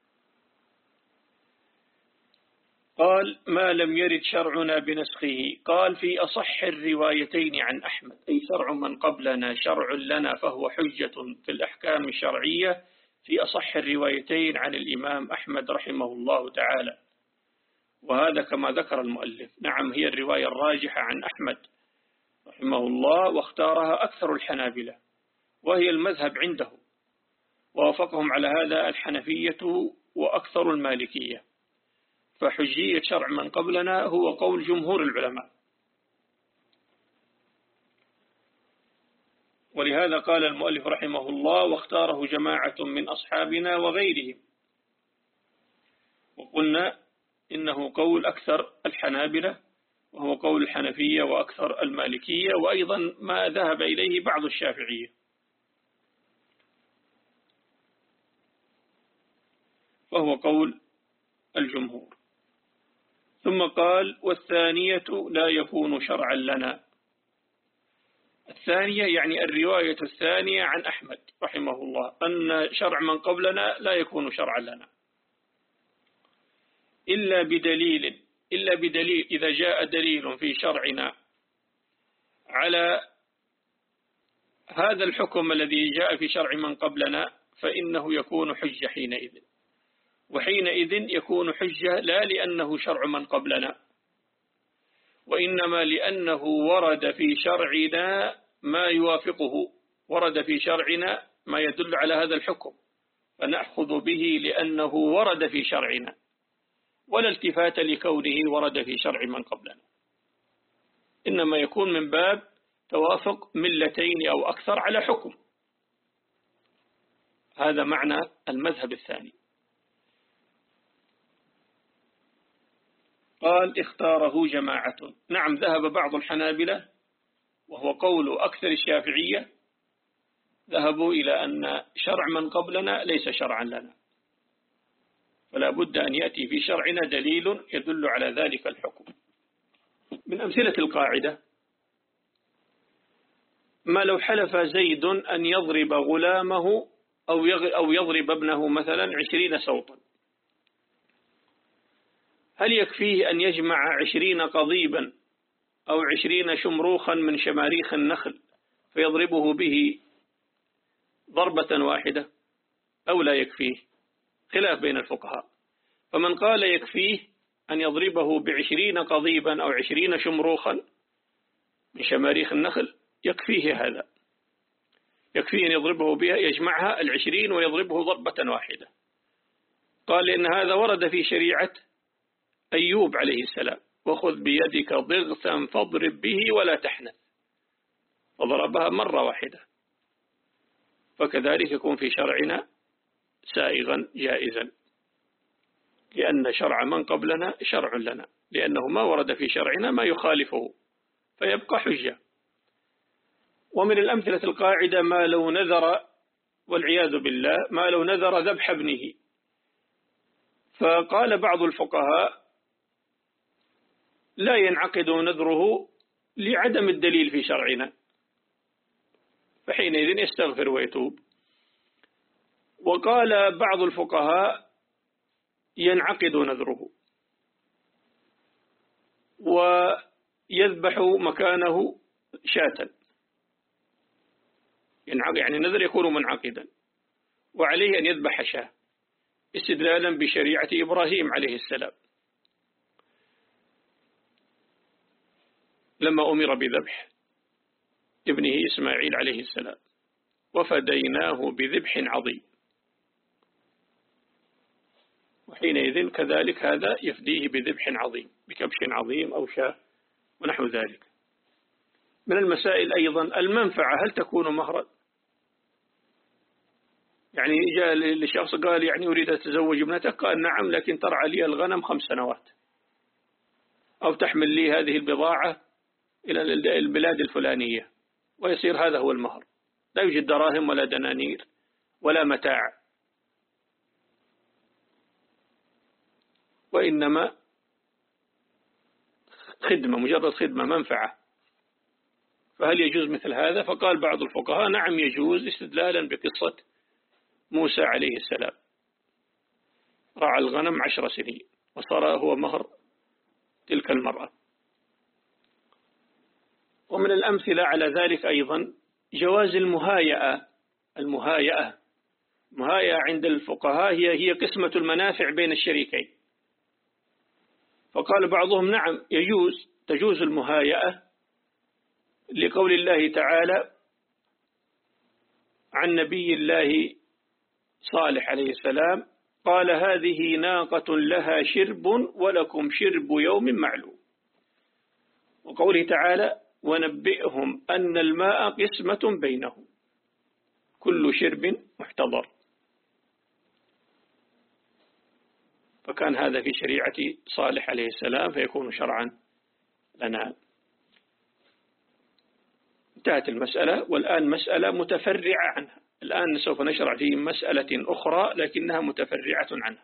قال ما لم يرد شرعنا بنسخه، قال في أصح الروايتين عن أحمد، أي شرع من قبلنا شرع لنا فهو حجة في الأحكام الشرعية، في أصح الروايتين عن الإمام أحمد رحمه الله تعالى. وهذا كما ذكر المؤلف، نعم هي الرواية الراجحة عن أحمد رحمه الله، واختارها أكثر الحنابلة، وهي المذهب عنده، ووافقهم على هذا الحنفية وأكثر المالكية، فحجية شرع من قبلنا هو قول جمهور العلماء. ولهذا قال المؤلف رحمه الله واختاره جماعة من أصحابنا وغيرهم، وقلنا إنه قول أكثر الحنابلة، وهو قول الحنفية وأكثر المالكية، وأيضا ما ذهب إليه بعض الشافعية، فهو قول الجمهور. ثم قال والثانية لا يكون شرعا لنا، الثانية يعني الرواية الثانية عن أحمد رحمه الله أن شرع من قبلنا لا يكون شرعا لنا إلا بدليل، إلا بدليل إذا جاء دليل في شرعنا على هذا الحكم الذي جاء في شرع من قبلنا فإنه يكون حجة حينئذ، وحينئذ يكون حجة لا لأنه شرع من قبلنا، وإنما لأنه ورد في شرعنا ما يوافقه، ورد في شرعنا ما يدل على هذا الحكم، فنأخذ به لأنه ورد في شرعنا، ولا التفات لكونه ورد في شرع من قبلنا، إنما يكون من باب توافق ملتين أو أكثر على حكم. هذا معنى المذهب الثاني. قال اختاره جماعة، نعم ذهب بعض الحنابلة وهو قول أكثر الشافعية، ذهبوا إلى أن شرع من قبلنا ليس شرعا لنا، فلا بد أن يأتي في شرعنا دليل يدل على ذلك الحكم. من أمثلة القاعدة ما لو حلف زيد أن يضرب غلامه أو يضرب ابنه مثلا عشرين سوطا، هل يكفيه أن يجمع عشرين قضيبا أو عشرين شمروخا من شماريخ النخل فيضربه به ضربة واحدة أو لا يكفيه؟ خلاف بين الفقهاء، فمن قال يكفيه أن يضربه بعشرين قضيبا أو عشرين شمروخا من شماريخ النخل يكفيه، هذا يكفيه أن يضربه بها، يجمعها العشرين ويضربه ضربة واحدة. قال لأن هذا ورد في شريعة أيوب عليه السلام وخذ بيدك ضغثا فاضرب به ولا تحنث، فضربها مرة واحدة، فكذلك يكون في شرعنا سائغا جائزا، لأن شرع من قبلنا شرع لنا، لأنه ما ورد في شرعنا ما يخالفه فيبقى حجة. ومن الأمثلة القاعدة ما لو نذر، والعياذ بالله، ما لو نذر ذبح ابنه، فقال بعض الفقهاء لا ينعقد نذره لعدم الدليل في شرعنا، فحينئذ يستغفر ويتوب. وقال بعض الفقهاء ينعقد نذره ويذبح مكانه شاة، يعني النذر يكون منعقدا. وعليه أن يذبح شاة استدلالا بشريعة إبراهيم عليه السلام لما أمر بذبح ابنه إسماعيل عليه السلام، وفديناه بذبح عظيم، وحينئذ كذلك هذا يفديه بذبح عظيم بكبش عظيم أو شاة ونحو ذلك. من المسائل أيضا المنفعة، هل تكون مهرا؟ يعني جاء لشخص قال يعني أريد أتزوج ابنتك، قال نعم لكن ترعى لي الغنم خمس سنوات، أو تحمل لي هذه البضاعة إلى البلاد الفلانية، ويصير هذا هو المهر. لا يوجد دراهم ولا دنانير ولا متاع، وإنما خدمة، مجرد خدمة، منفعة. فهل يجوز مثل هذا؟ فقال بعض الفقهاء نعم يجوز، استدلالا بقصة موسى عليه السلام، رعى الغنم عشر سنين وصار هو مهر تلك المرأة. ومن الأمثلة على ذلك أيضا جواز المهايئة. المهايئة مهايئة عند الفقهاء هي هي قسمة المنافع بين الشريكين. فقال بعضهم نعم يجوز، تجوز المهايئة لقول الله تعالى عن نبي الله صالح عليه السلام قال هذه ناقة لها شرب ولكم شرب يوم معلوم، وقوله تعالى ونبئهم أن الماء قسمة بينهم كل شرب محتضر. فكان هذا في شريعة صالح عليه السلام فيكون شرعا لنا. انتهت المسألة، والآن مسألة متفرعة عنها. الآن سوف نشرع في مسألة أخرى لكنها متفرعة عنها.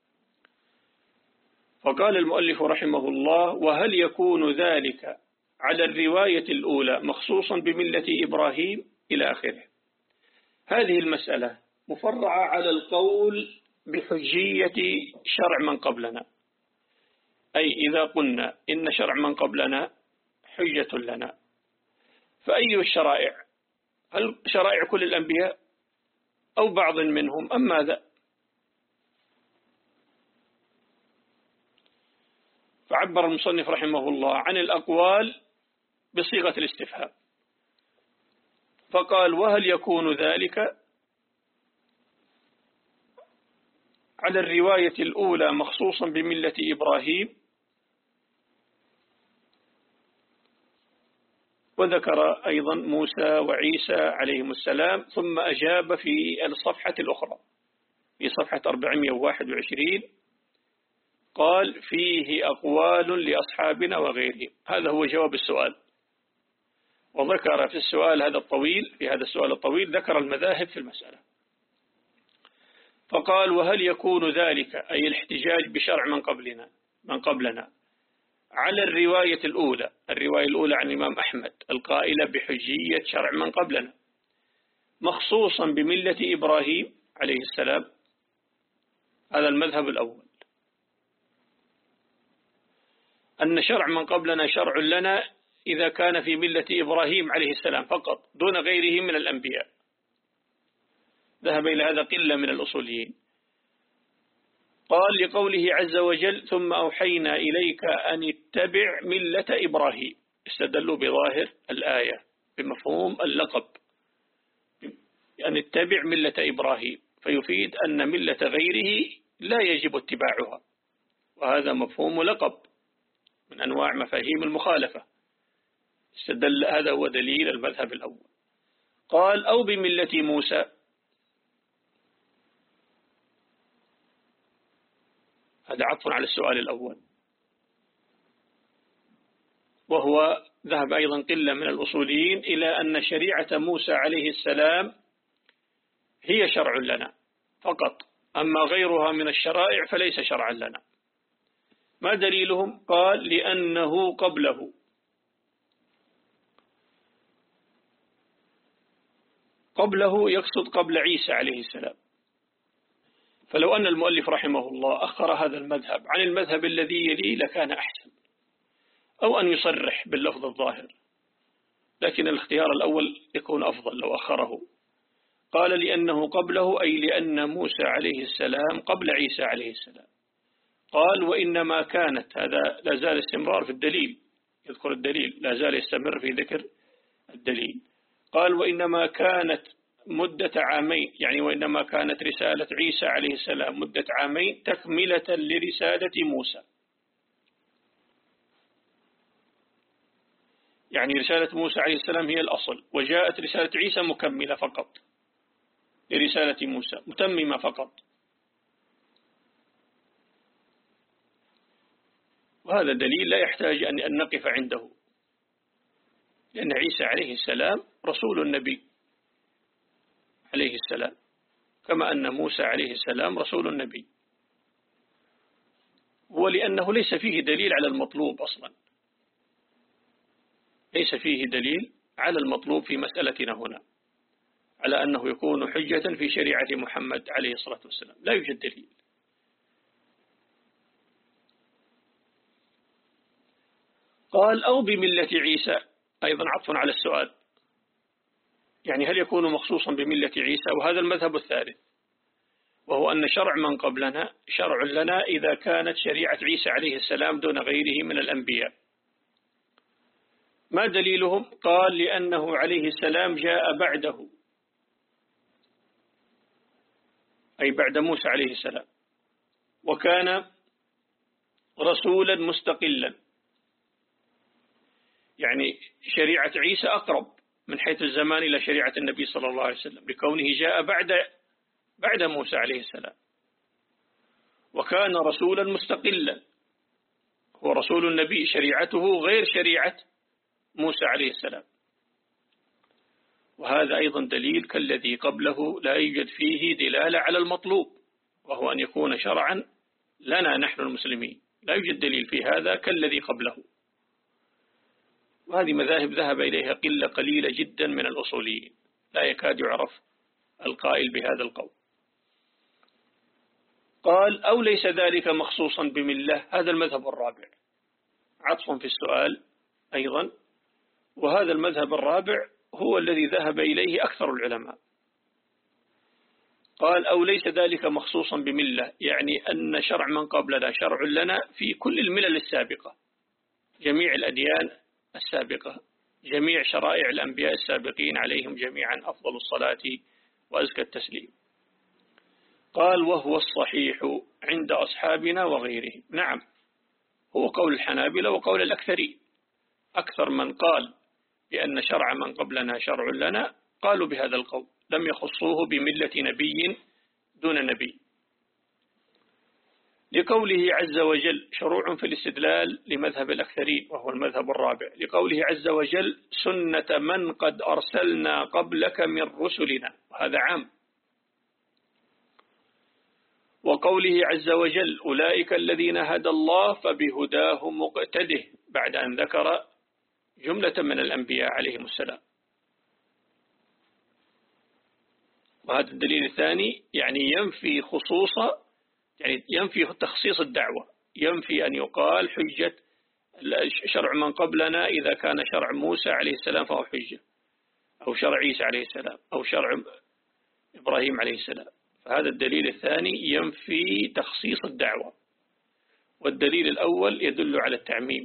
فقال المؤلف رحمه الله وهل يكون ذلك على الرواية الأولى مخصوصا بملة إبراهيم إلى آخره. هذه المسألة مفرعة على القول بحجية شرع من قبلنا، أي إذا قلنا إن شرع من قبلنا حجة لنا، فأي الشرائع؟ هل شرائع كل الأنبياء أو بعض منهم أم ماذا؟ فعبر المصنف رحمه الله عن الأقوال بصيغة الاستفهام، فقال وهل يكون ذلك على الرواية الأولى مخصوصا بملة إبراهيم، وذكر أيضا موسى وعيسى عليهم السلام، ثم أجاب في الصفحة الأخرى في صفحة أربعمائة وواحد وعشرين قال فيه أقوال لأصحابنا وغيرهم. هذا هو جواب السؤال، وذكر في السؤال هذا الطويل في هذا السؤال الطويل ذكر المذاهب في المسألة. فقال وهل يكون ذلك أي الاحتجاج بشرع من قبلنا من قبلنا على الرواية الأولى، الرواية الأولى عن الإمام أحمد القائلة بحجية شرع من قبلنا مخصوصا بملة إبراهيم عليه السلام. هذا المذهب الأول، أن شرع من قبلنا شرع لنا إذا كان في ملة إبراهيم عليه السلام فقط دون غيره من الأنبياء. ذهب إلى هذا قلة من الأصوليين. قال لقوله عز وجل ثم أوحينا إليك أن اتبع ملة إبراهيم، استدلوا بظاهر الآية بمفهوم اللقب أن اتبع ملة إبراهيم، فيفيد أن ملة غيره لا يجب اتباعها، وهذا مفهوم لقب من أنواع مفاهيم المخالفة. استدل هذا هو دليل المذهب الأول. قال أو بملة موسى، هذا عطف على السؤال الأول، وهو ذهب أيضا قلة من الأصوليين إلى أن شريعة موسى عليه السلام هي شرع لنا فقط، أما غيرها من الشرائع فليس شرعا لنا. ما دليلهم؟ قال لأنه قبله، قبله يقصد قبل عيسى عليه السلام. فلو أن المؤلف رحمه الله أخر هذا المذهب عن المذهب الذي يليه لكان أحسن، أو أن يصرح باللفظ الظاهر، لكن الاختيار الأول يكون أفضل لو أخره. قال لأنه قبله أي لأن موسى عليه السلام قبل عيسى عليه السلام. قال وإنما كانت، هذا لا زال استمرار في الدليل، يذكر الدليل لا زال يستمر في ذكر الدليل. قال وإنما كانت مدة عامين، يعني وإنما كانت رسالة عيسى عليه السلام مدة عامين تكملة لرسالة موسى. يعني رسالة موسى عليه السلام هي الأصل، وجاءت رسالة عيسى مكملة فقط لرسالة موسى، متممة فقط. وهذا دليل لا يحتاج أن نقف عنده، لأن عيسى عليه السلام رسول النبي عليه السلام، كما أن موسى عليه السلام رسول النبي، ولأنه ليس فيه دليل على المطلوب أصلا، ليس فيه دليل على المطلوب في مسألتنا هنا على أنه يكون حجة في شريعة محمد عليه الصلاة والسلام، لا يوجد دليل. قال أو بملة عيسى، أيضا عطف على السؤال، يعني هل يكون مخصوصا بملة عيسى؟ وهذا المذهب الثالث، وهو أن شرع من قبلنا شرع لنا إذا كانت شريعة عيسى عليه السلام دون غيره من الأنبياء. ما دليلهم؟ قال لأنه عليه السلام جاء بعده، أي بعد موسى عليه السلام، وكان رسولا مستقلا، يعني شريعة عيسى أقرب من حيث الزمان إلى شريعة النبي صلى الله عليه وسلم، لكونه جاء بعد بعد موسى عليه السلام، وكان رسولا مستقلا، هو رسول النبي، شريعته غير شريعة موسى عليه السلام. وهذا أيضا دليل كالذي قبله لا يوجد فيه دلالة على المطلوب، وهو أن يكون شرعا لنا نحن المسلمين، لا يوجد دليل في هذا كالذي قبله. وهذه مذاهب ذهب إليها قلة قليلة جدا من الأصوليين، لا يكاد يعرف القائل بهذا القول. قال أو ليس ذلك مخصوصا بملة، هذا المذهب الرابع، عطف في السؤال أيضا، وهذا المذهب الرابع هو الذي ذهب إليه أكثر العلماء. قال أو ليس ذلك مخصوصا بملة، يعني أن شرع من قبلنا شرع لنا في كل الملل السابقة، جميع الأديان السابقة، جميع شرائع الأنبياء السابقين عليهم جميعا أفضل الصلاة وأزكى التسليم. قال وهو الصحيح عند أصحابنا وغيرهم. نعم، هو قول الحنابلة وقول الأكثرين، أكثر من قال بأن شرع من قبلنا شرع لنا قالوا بهذا القول، لم يخصوه بملة نبي دون نبي، لقوله عز وجل شروع في الاستدلال لمذهب الأكثرين وهو المذهب الرابع، لقوله عز وجل سنة من قد أرسلنا قبلك من رسلنا، وهذا عام. وقوله عز وجل أولئك الذين هدى الله فبهداه مقتده، بعد أن ذكر جملة من الأنبياء عليهم السلام. وهذا الدليل الثاني يعني ينفي خصوص، يعني ينفي تخصيص الدعوة، ينفي أن يقال حجة شرع من قبلنا إذا كان شرع موسى عليه السلام فهو حجة، أو شرع عيسى عليه السلام، أو شرع إبراهيم عليه السلام. فهذا الدليل الثاني ينفي تخصيص الدعوة، والدليل الأول يدل على التعميم.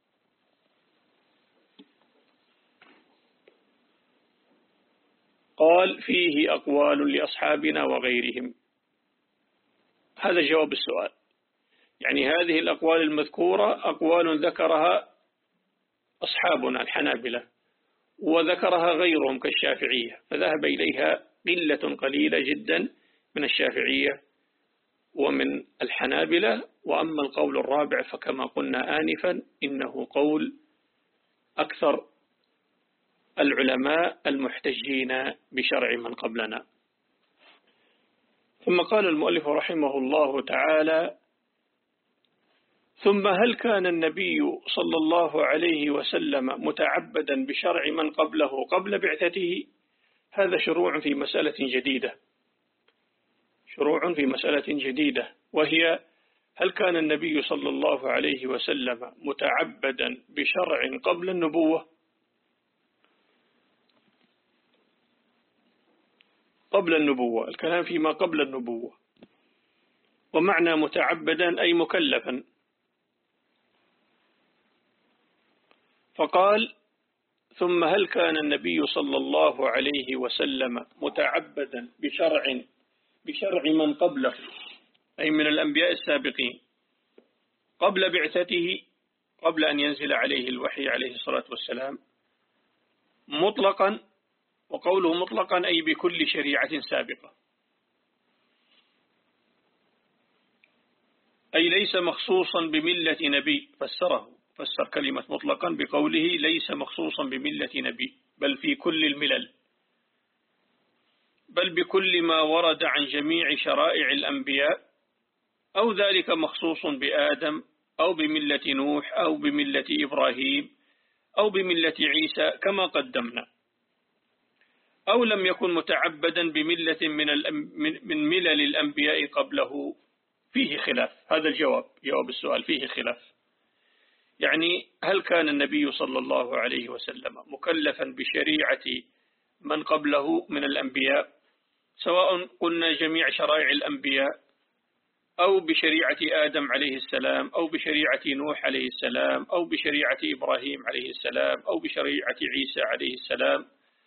قال فيه أقوال لأصحابنا وغيرهم، هذا جواب السؤال، يعني هذه الأقوال المذكورة أقوال ذكرها أصحابنا الحنابلة وذكرها غيرهم كالشافعية، فذهب إليها قلة قليلة جدا من الشافعية ومن الحنابلة. وأما القول الرابع فكما قلنا آنفا إنه قول أكثر العلماء المحتجين بشرع من قبلنا. ثم قال المؤلف رحمه الله تعالى ثم هل كان النبي صلى الله عليه وسلم متعبدا بشرع من قبله قبل بعثته؟ هذا شروع في مسألة جديدة، شروع في مسألة جديدة، وهي هل كان النبي صلى الله عليه وسلم متعبدا بشرع قبل النبوة؟ قبل النبوة، الكلام فيما قبل النبوة. ومعنى متعبدا أي مكلفا. فقال: ثم هل كان النبي صلى الله عليه وسلم متعبدا بشرع بشرع من قبله، أي من الأنبياء السابقين، قبل بعثته، قبل أن ينزل عليه الوحي عليه الصلاة والسلام، مطلقا. وقوله مطلقا أي بكل شريعة سابقة، أي ليس مخصوصا بملة نبي. فسره فسر كلمة مطلقا بقوله ليس مخصوصا بملة نبي، بل في كل الملل، بل بكل ما ورد عن جميع شرائع الأنبياء، أو ذلك مخصوص بآدم أو بملة نوح أو بملة إبراهيم أو بملة عيسى كما قدمنا، أو لم يكن متعبدا بملة من من ملل الأنبياء قبله. فيه خلاف. هذا الجواب، جواب السؤال، فيه خلاف. يعني هل كان النبي صلى الله عليه وسلم مكلفا بشريعة من قبله من الأنبياء، سواء قلنا جميع شرائع الأنبياء، أو بشريعة آدم عليه السلام، أو بشريعة نوح عليه السلام، أو بشريعة إبراهيم عليه السلام، أو بشريعة عيسى عليه السلام،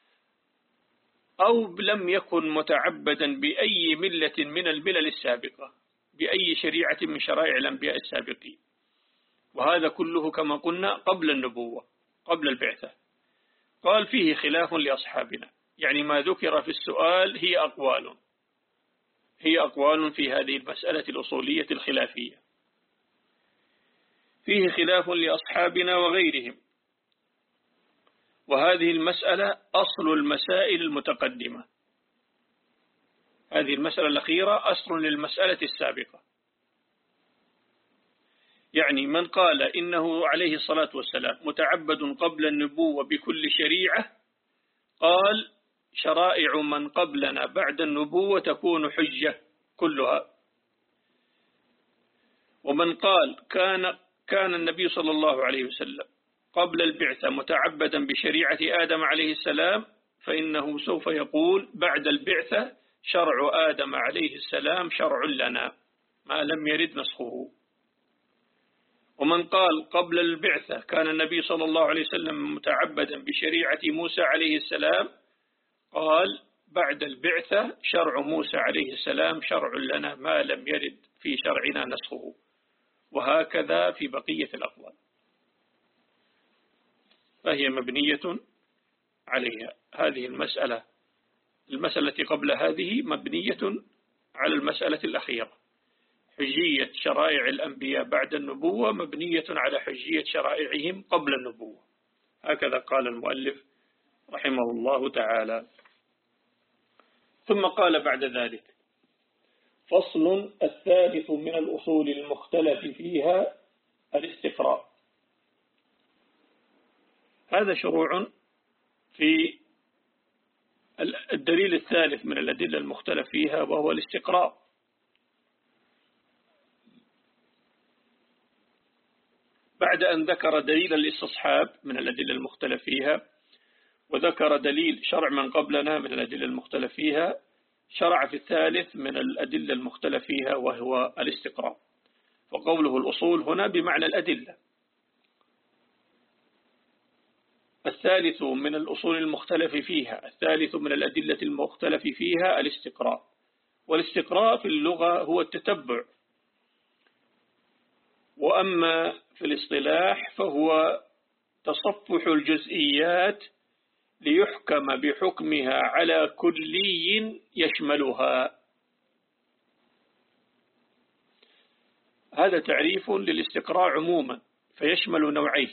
أو لم يكن متعبدا بأي ملة من الملل السابقة، بأي شريعة من شرائع الأنبياء السابقين. وهذا كله كما قلنا قبل النبوة، قبل البعثة. قال: فيه خلاف لأصحابنا، يعني ما ذكر في السؤال هي أقوال هي أقوال في هذه المسألة الأصولية الخلافية. فيه خلاف لأصحابنا وغيرهم، وهذه المسألة أصل المسائل المتقدمة. هذه المسألة الأخيرة أصل للمسألة السابقة. يعني من قال إنه عليه الصلاة والسلام متعبد قبل النبوة بكل شريعة، قال: شرائع من قبلنا بعد النبوة تكون حجة كلها. ومن قال كان كان النبي صلى الله عليه وسلم قبل البعثة متعبدا بشريعة آدم عليه السلام، فإنه سوف يقول بعد البعثة: شرع آدم عليه السلام شرع لنا ما لم يرد نسخه. ومن قال قبل البعثة كان النبي صلى الله عليه وسلم متعبدا بشريعة موسى عليه السلام، قال: بعد البعثة شرع موسى عليه السلام شرع لنا ما لم يرد في شرعنا نسخه. وهكذا في بقية الأقوال، فهي مبنية عليها. هذه المسألة المسألة قبل هذه مبنية على المسألة الأخيرة. حجية شرائع الأنبياء بعد النبوة مبنية على حجية شرائعهم قبل النبوة. هكذا قال المؤلف رحمه الله تعالى. ثم قال بعد ذلك: فصل الثالث من الأصول المختلف فيها الاستقراء. هذا شروع في الدليل الثالث من الأدلة المختلف فيها، وهو الاستقراء. بعد أن ذكر دليل الاستصحاب من الأدلة المختلف فيها، وذكر دليل شرع من قبلنا من الأدلة المختلف فيها، شرع في الثالث من الأدلة المختلف فيها وهو الاستقراء. وقوله الأصول هنا بمعنى الأدلة. الثالث من الأصول المختلف فيها، الثالث من الأدلة المختلف فيها الاستقراء. والاستقراء في اللغة هو التتبع، وأما في الاصطلاح فهو تصفح الجزئيات ليحكم بحكمها على كلي يشملها. هذا تعريف للاستقراء عموما، فيشمل نوعين: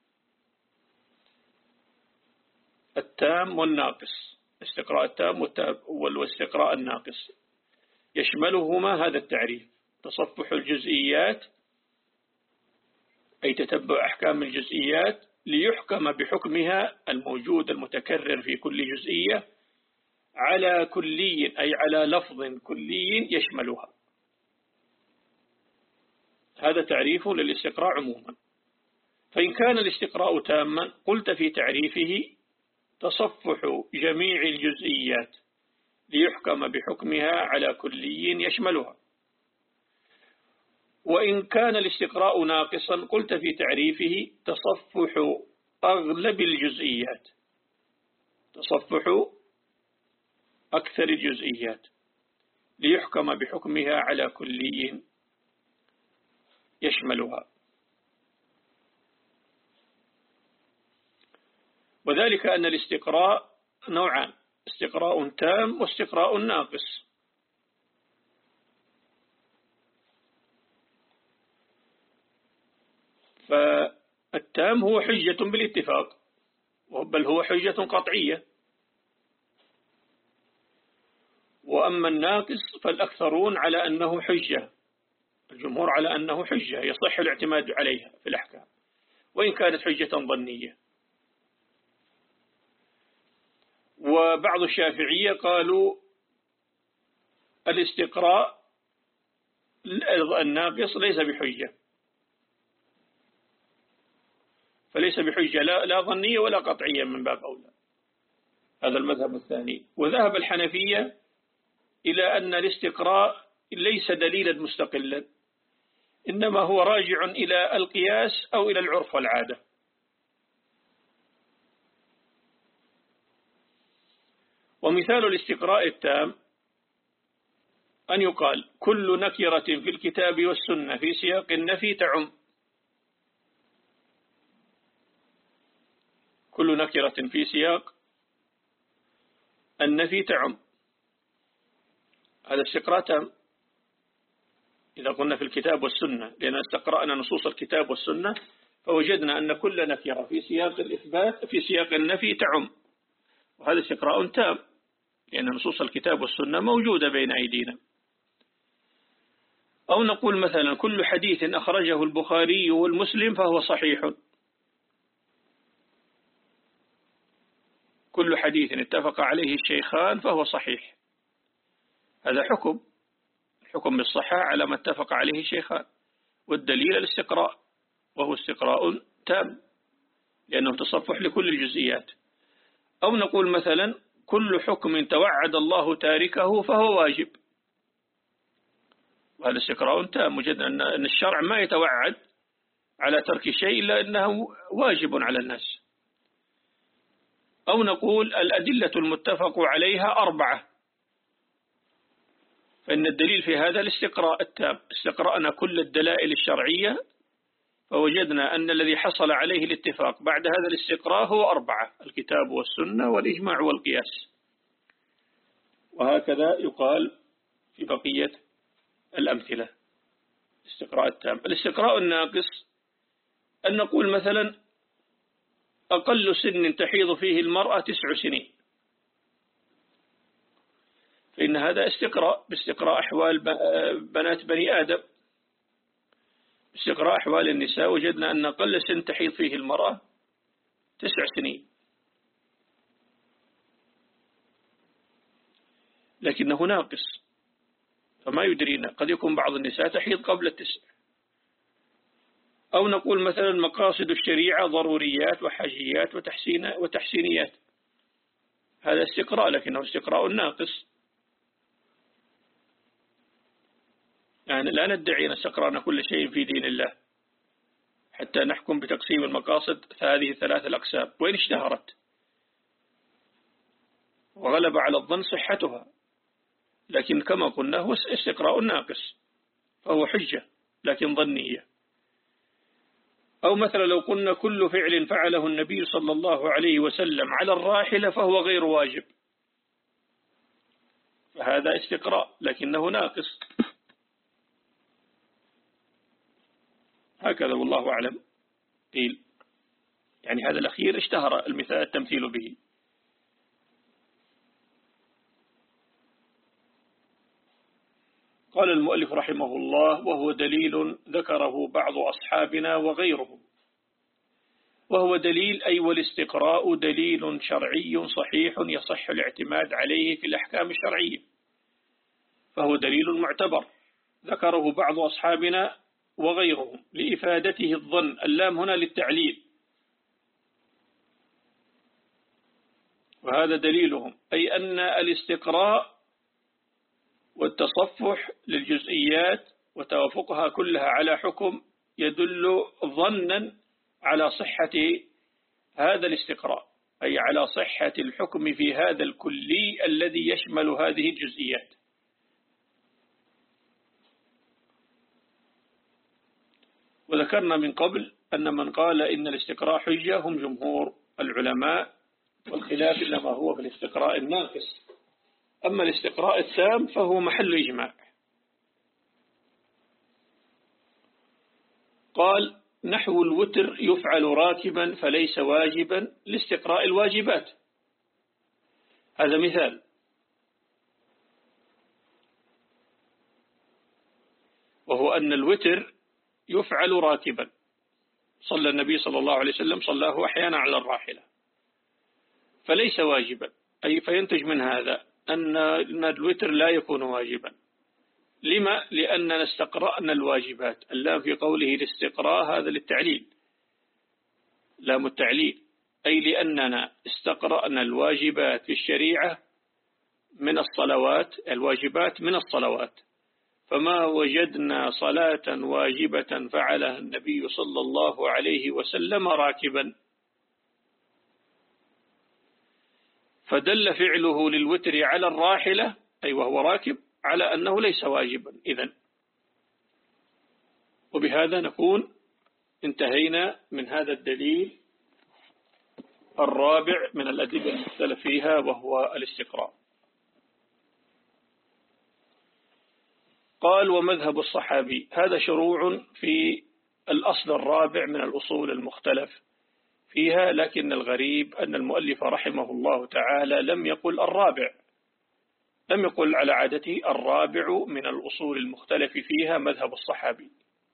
التام والناقص، الاستقراء التام والاستقراء الناقص، يشملهما هذا التعريف: تصفح الجزئيات أي تتبع أحكام الجزئيات ليحكم بحكمها الموجود المتكرر في كل جزئية على كلي، أي على لفظ كلي يشملها. هذا تعريف للاستقراء عموما. فإن كان الاستقراء تاما قلت في تعريفه: تصفح جميع الجزئيات ليحكم بحكمها على كلي يشملها. وإن كان الاستقراء ناقصا قلت في تعريفه تصفح أغلب الجزئيات، تصفح أكثر الجزئيات ليحكم بحكمها على كلي يشملها. وذلك أن الاستقراء نوعان: استقراء تام واستقراء ناقص. فالتام هو حجة بالاتفاق، بل هو حجة قطعية. وأما الناقص فالأكثرون على أنه حجة، الجمهور على أنه حجة يصح الاعتماد عليها في الأحكام وإن كانت حجة ظنية. وبعض الشافعية قالوا الاستقراء الناقص ليس بحجة، فليس بحجة لا, لا ظنية ولا قطعية من باب أولى. هذا المذهب الثاني. وذهب الحنفية إلى أن الاستقراء ليس دليلا مستقلا، إنما هو راجع إلى القياس أو إلى العرف والعادة. ومثال الاستقراء التام أن يقال كل نكرة في الكتاب والسنة في سياق النفي تعم. كل نكرة في سياق النفي تعم، هذا استقراء تام إذا قلنا في الكتاب والسنة، لأن استقرأنا نصوص الكتاب والسنة فوجدنا أن كل نكرة في سياق الإثبات في سياق النفي تعم، وهذا استقراء تام لأن نصوص الكتاب والسنة موجودة بين أيدينا. أو نقول مثلا كل حديث أخرجه البخاري والمسلم فهو صحيح. كل حديث اتفق عليه الشيخان فهو صحيح، هذا حكم، الحكم بالصحة على ما اتفق عليه الشيخان، والدليل الاستقراء وهو استقراء تام لأنه تصفح لكل الجزئيات. أو نقول مثلا كل حكم توعد الله تاركه فهو واجب، وهذا استقراء تام، مجرد أن الشرع ما يتوعد على ترك شيء إلا أنه واجب على الناس. أو نقول الأدلة المتفق عليها أربعة، فإن الدليل في هذا الاستقراء التام، استقرأنا كل الدلائل الشرعية فوجدنا أن الذي حصل عليه الاتفاق بعد هذا الاستقراء هو أربعة: الكتاب والسنة والإجماع والقياس. وهكذا يقال في بقية الأمثلة. استقراء التام. الاستقراء الناقص أن نقول مثلا أقل سن تحيض فيه المرأة تسع سنين، فإن هذا استقراء باستقراء أحوال بنات بني آدم. باستقراء أحوال النساء وجدنا أن أقل سن تحيض فيه المرأة تسع سنين، لكنه ناقص فما يدرينا، قد يكون بعض النساء تحيض قبل التسع. أو نقول مثلا مقاصد الشريعة ضروريات وحاجيات وتحسين وتحسينيات، هذا استقراء لكنه استقراء ناقص. يعني لا ندعي أن استقرأنا كل شيء في دين الله حتى نحكم بتقسيم المقاصد هذه الثلاث الأقسام، وإن اشتهرت وغلب على الظن صحتها، لكن كما قلنا هو استقراء ناقص فهو حجة لكن ظنية. أو مثلا لو قلنا كل فعل فعله النبي صلى الله عليه وسلم على الراحلة فهو غير واجب، فهذا استقراء لكنه ناقص. هكذا والله أعلم قيل، يعني هذا الأخير اشتهر المثال التمثيل به. قال المؤلف رحمه الله: وهو دليل ذكره بعض أصحابنا وغيرهم. وهو دليل أي والاستقراء دليل شرعي صحيح يصح الاعتماد عليه في الأحكام الشرعية، فهو دليل معتبر ذكره بعض أصحابنا وغيرهم لإفادته الظن، اللام هنا للتعليل، وهذا دليلهم، أي أن الاستقراء والتصفح للجزئيات وتوافقها كلها على حكم يدل ظنا على صحة هذا الاستقراء، أي على صحة الحكم في هذا الكلي الذي يشمل هذه الجزئيات. وذكرنا من قبل أن من قال إن الاستقراء حجة هم جمهور العلماء، والخلاف إنما هو في الاستقراء الناقص. أما الاستقراء التام فهو محل إجماع. قال نحو الوتر يفعل راكبا فليس واجبا لاستقراء الواجبات. هذا مثال. وهو أن الوتر يفعل راكبا، صلى النبي صلى الله عليه وسلم صلاه أحيانا على الراحلة، فليس واجبا، أي فينتج من هذا أن الوتر لا يكون واجبا. لما؟ لأننا استقرأنا الواجبات. اللام في قوله الاستقراء هذا للتعليل، لام التعليل، أي لأننا استقرأنا الواجبات في الشريعة من الصلوات، الواجبات من الصلوات، فما وجدنا صلاة واجبة فعلها النبي صلى الله عليه وسلم راكبا، فدل فعله للوتر على الراحلة أي وهو راكب على أنه ليس واجبا إذن. وبهذا نكون انتهينا من هذا الدليل الرابع من الأدلة المختلف فيها، وهو الاستقراء. قال ومذهب الصحابي، هذا شروع في الأصل الرابع من الأصول المختلف فيها، لكن الغريب أن المؤلف رحمه الله تعالى لم يقل الرابع، لم يقل على عادته الرابع من الأصول المختلف فيها مذهب الصحابي،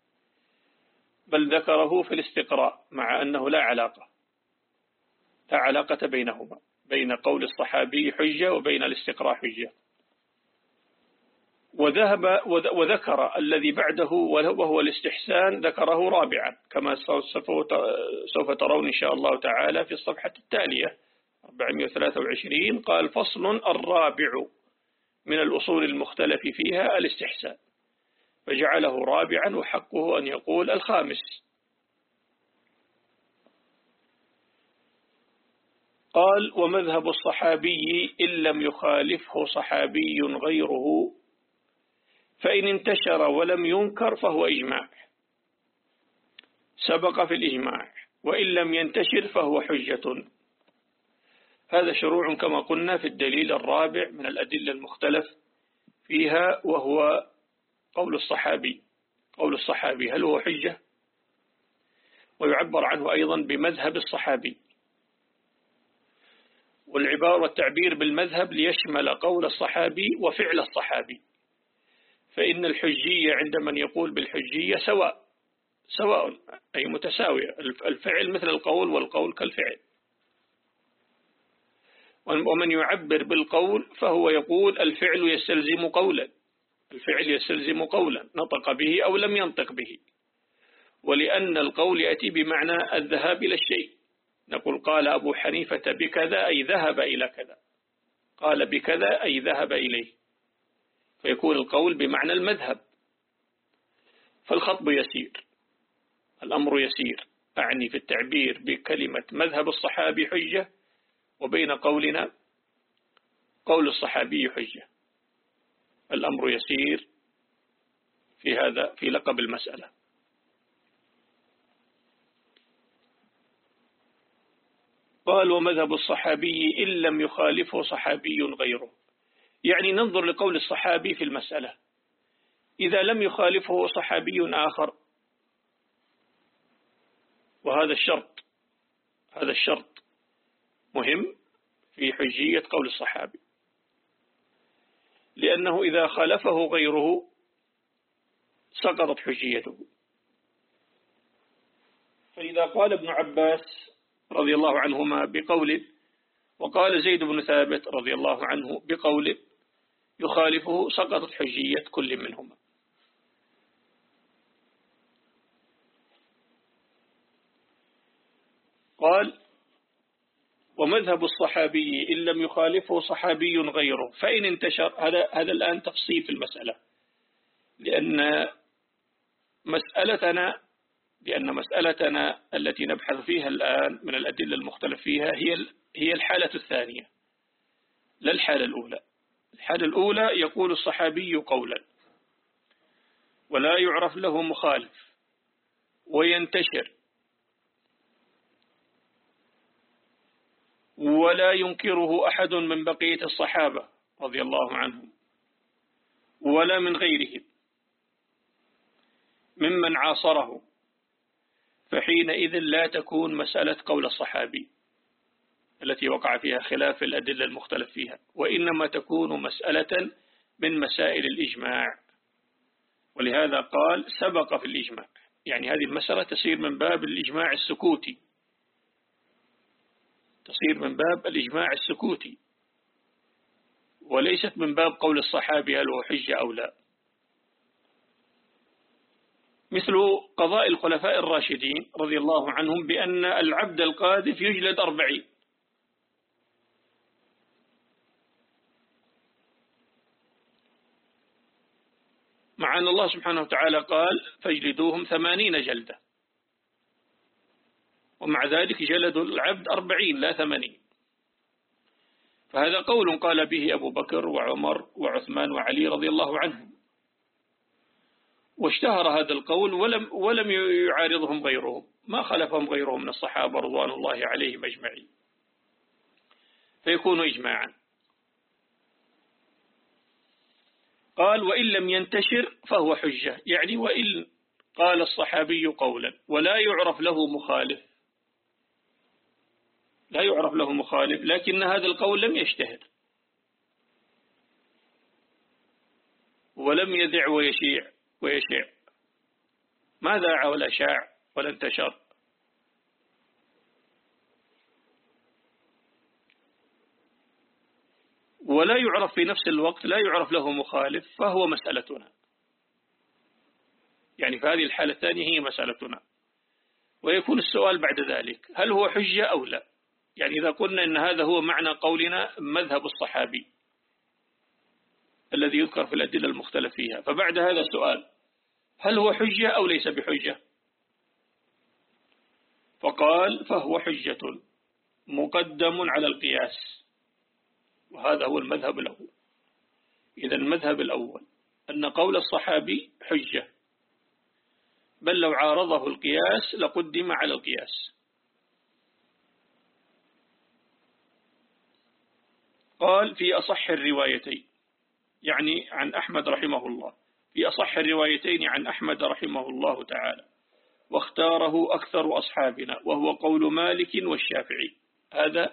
بل ذكره في الاستقراء، مع أنه لا علاقة لا علاقة بينهما، بين قول الصحابي حجة وبين الاستقراء حجة. وذهب وذكر الذي بعده وهو الاستحسان، ذكره رابعا كما سوف ترون إن شاء الله تعالى في الصفحة التالية أربعمائة وثلاثة وعشرين. قال فصل الرابع من الأصول المختلف فيها الاستحسان، فجعله رابعا وحقه أن يقول الخامس. قال ومذهب الصحابي إن لم يخالفه صحابي غيره فإن انتشر ولم ينكر فهو إجماع، سبق في الإجماع، وإن لم ينتشر فهو حجة. هذا شروع كما قلنا في الدليل الرابع من الأدلة المختلف فيها، وهو قول الصحابي. قول الصحابي هل هو حجة؟ ويعبر عنه أيضا بمذهب الصحابي، والعبارة والتعبير بالمذهب ليشمل قول الصحابي وفعل الصحابي، فإن الحجية عند من يقول بالحجية سواء سواء أي متساوية، الفعل مثل القول والقول كالفعل. ومن يعبر بالقول فهو يقول الفعل يستلزم قولا، الفعل يستلزم قولا نطق به أو لم ينطق به، ولأن القول يأتي بمعنى الذهاب إلى الشيء، نقول قال أبو حنيفة بكذا أي ذهب إلى كذا، قال بكذا أي ذهب إليه، فيكون القول بمعنى المذهب. فالخطب يسير، الأمر يسير، أعني في التعبير بكلمة مذهب الصحابي حجة، وبين قولنا قول الصحابي حجة، الأمر يسير في هذا في لقب المسألة. قال ومذهب الصحابي إن لم يخالفه صحابي غيره، يعني ننظر لقول الصحابي في المسألة، إذا لم يخالفه صحابي آخر، وهذا الشرط هذا الشرط مهم في حجية قول الصحابي، لأنه إذا خالفه غيره سقطت حجيته. فإذا قال ابن عباس رضي الله عنهما بقوله، وقال زيد بن ثابت رضي الله عنه بقوله يخالفه، سقطت حجية كل منهما. قال ومذهب الصحابي إن لم يخالفه صحابي غيره فإن انتشر، هذا هذا الآن تفصيل في المسألة، لأن مسألتنا لأن مسألتنا التي نبحث فيها الآن من الأدلة المختلف فيها هي هي الحالة الثانية لا الحالة الأولى. الحالة الأولى يقول الصحابي قولا ولا يعرف له مخالف وينتشر ولا ينكره أحد من بقية الصحابة رضي الله عنهم ولا من غيرهم ممن عاصره، فحينئذ لا تكون مسألة قول الصحابي التي وقع فيها خلاف الأدلة المختلف فيها، وإنما تكون مسألة من مسائل الإجماع. ولهذا قال سبق في الإجماع، يعني هذه المسألة تصير من باب الإجماع السكوتي تصير من باب الإجماع السكوتي وليست من باب قول الصحابي هل هو حجة أو لا. مثل قضاء الخلفاء الراشدين رضي الله عنهم بأن العبد القاذف يجلد أربعين، مع أن الله سبحانه وتعالى قال فاجلدوهم ثمانين جلدة، ومع ذلك جلدوا العبد أربعين لا ثمانين. فهذا قول قال به أبو بكر وعمر وعثمان وعلي رضي الله عنهم، واشتهر هذا القول ولم, ولم يعارضهم غيرهم، ما خلفهم غيرهم من الصحابة رضوان الله عليهم أجمعين، فيكون إجماعا. قال وإن لم ينتشر فهو حجة، يعني وإن قال الصحابي قولا ولا يعرف له مخالف لا يعرف له مخالف لكن هذا القول لم يشتهر ولم يدع ويشيع ويشيع ما ذاع ولا شاع ولا انتشر، ولا يعرف في نفس الوقت لا يعرف له مخالف، فهو مسألتنا، يعني في هذه الحالة الثانية هي مسألتنا. ويكون السؤال بعد ذلك هل هو حجة أو لا؟ يعني إذا قلنا إن هذا هو معنى قولنا مذهب الصحابي الذي يذكر في الأدلة المختلف فيها، فبعد هذا السؤال هل هو حجة أو ليس بحجة؟ فقال فهو حجة مقدم على القياس، وهذا هو المذهب الأول. إذا المذهب الأول أن قول الصحابي حجة، بل لو عارضه القياس لقدم على القياس. قال في أصح الروايتين، يعني عن أحمد رحمه الله، في أصح الروايتين عن أحمد رحمه الله تعالى، واختاره أكثر أصحابنا وهو قول مالك والشافعي. هذا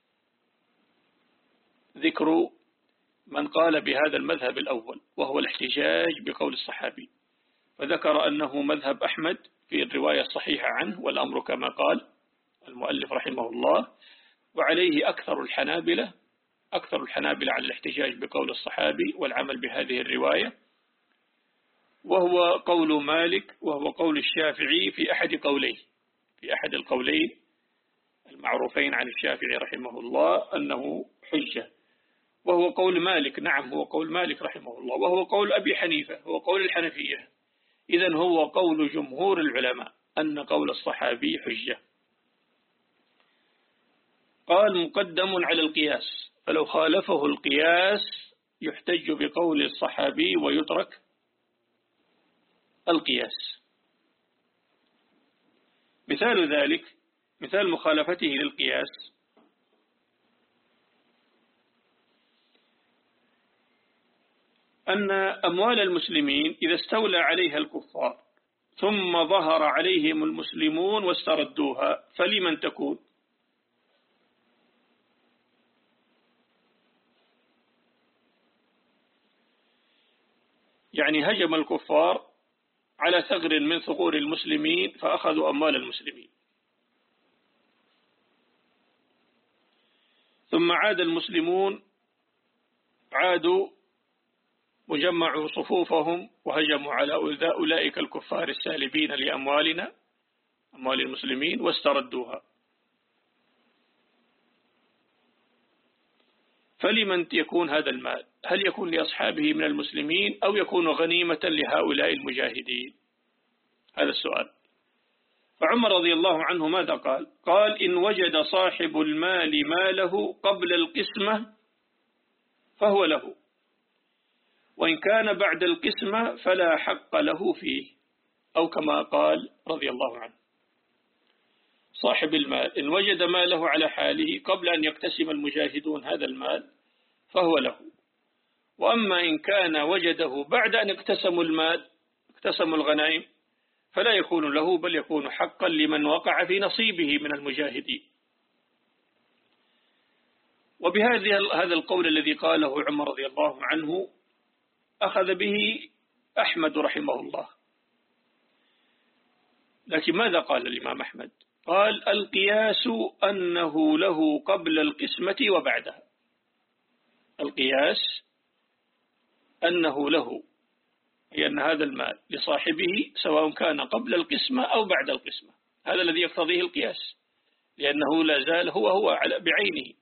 ذكر من قال بهذا المذهب الأول وهو الاحتجاج بقول الصحابي، فذكر أنه مذهب أحمد في الرواية الصحيحة عنه، والأمر كما قال المؤلف رحمه الله، وعليه أكثر الحنابلة أكثر الحنابلة على الاحتجاج بقول الصحابي والعمل بهذه الرواية، وهو قول مالك وهو قول الشافعي في أحد قوليه في أحد القولين المعروفين عن الشافعي رحمه الله أنه حجة، وهو قول مالك. نعم هو قول مالك رحمه الله، وهو قول أبي حنيفة، هو قول الحنفية. إذن هو قول جمهور العلماء أن قول الصحابي حجة. قال مقدم على القياس، فلو خالفه القياس يحتج بقول الصحابي ويترك القياس. مثال ذلك مثال مخالفته للقياس أن أموال المسلمين إذا استولى عليها الكفار ثم ظهر عليهم المسلمون واستردوها فلمن تكون؟ يعني هجم الكفار على ثغر من ثغور المسلمين فأخذوا أموال المسلمين، ثم عاد المسلمون عادوا وجمعوا صفوفهم وهجموا على أولئك الكفار السالبين لأموالنا أموال المسلمين واستردوها. فلمن يكون هذا المال؟ هل يكون لأصحابه من المسلمين أو يكون غنيمة لهؤلاء المجاهدين؟ هذا السؤال. فعمر رضي الله عنه ماذا قال؟ قال: إن وجد صاحب المال ماله قبل القسمة فهو له، وإن كان بعد القسمة فلا حق له فيه، أو كما قال رضي الله عنه. صاحب المال إن وجد ماله على حاله قبل أن يقتسم المجاهدون هذا المال فهو له، وأما إن كان وجده بعد أن اقتسموا المال اقتسموا الغنائم فلا يكون له، بل يكون حقا لمن وقع في نصيبه من المجاهدين. وبهذا هذا القول الذي قاله عمر رضي الله عنه أخذ به أحمد رحمه الله. لكن ماذا قال الإمام أحمد؟ قال: القياس أنه له قبل القسمة وبعدها. القياس أنه له، أي أن هذا المال لصاحبه سواء كان قبل القسمة أو بعد القسمة، هذا الذي يقتضيه القياس، لأنه لا زال هو هو بعينه.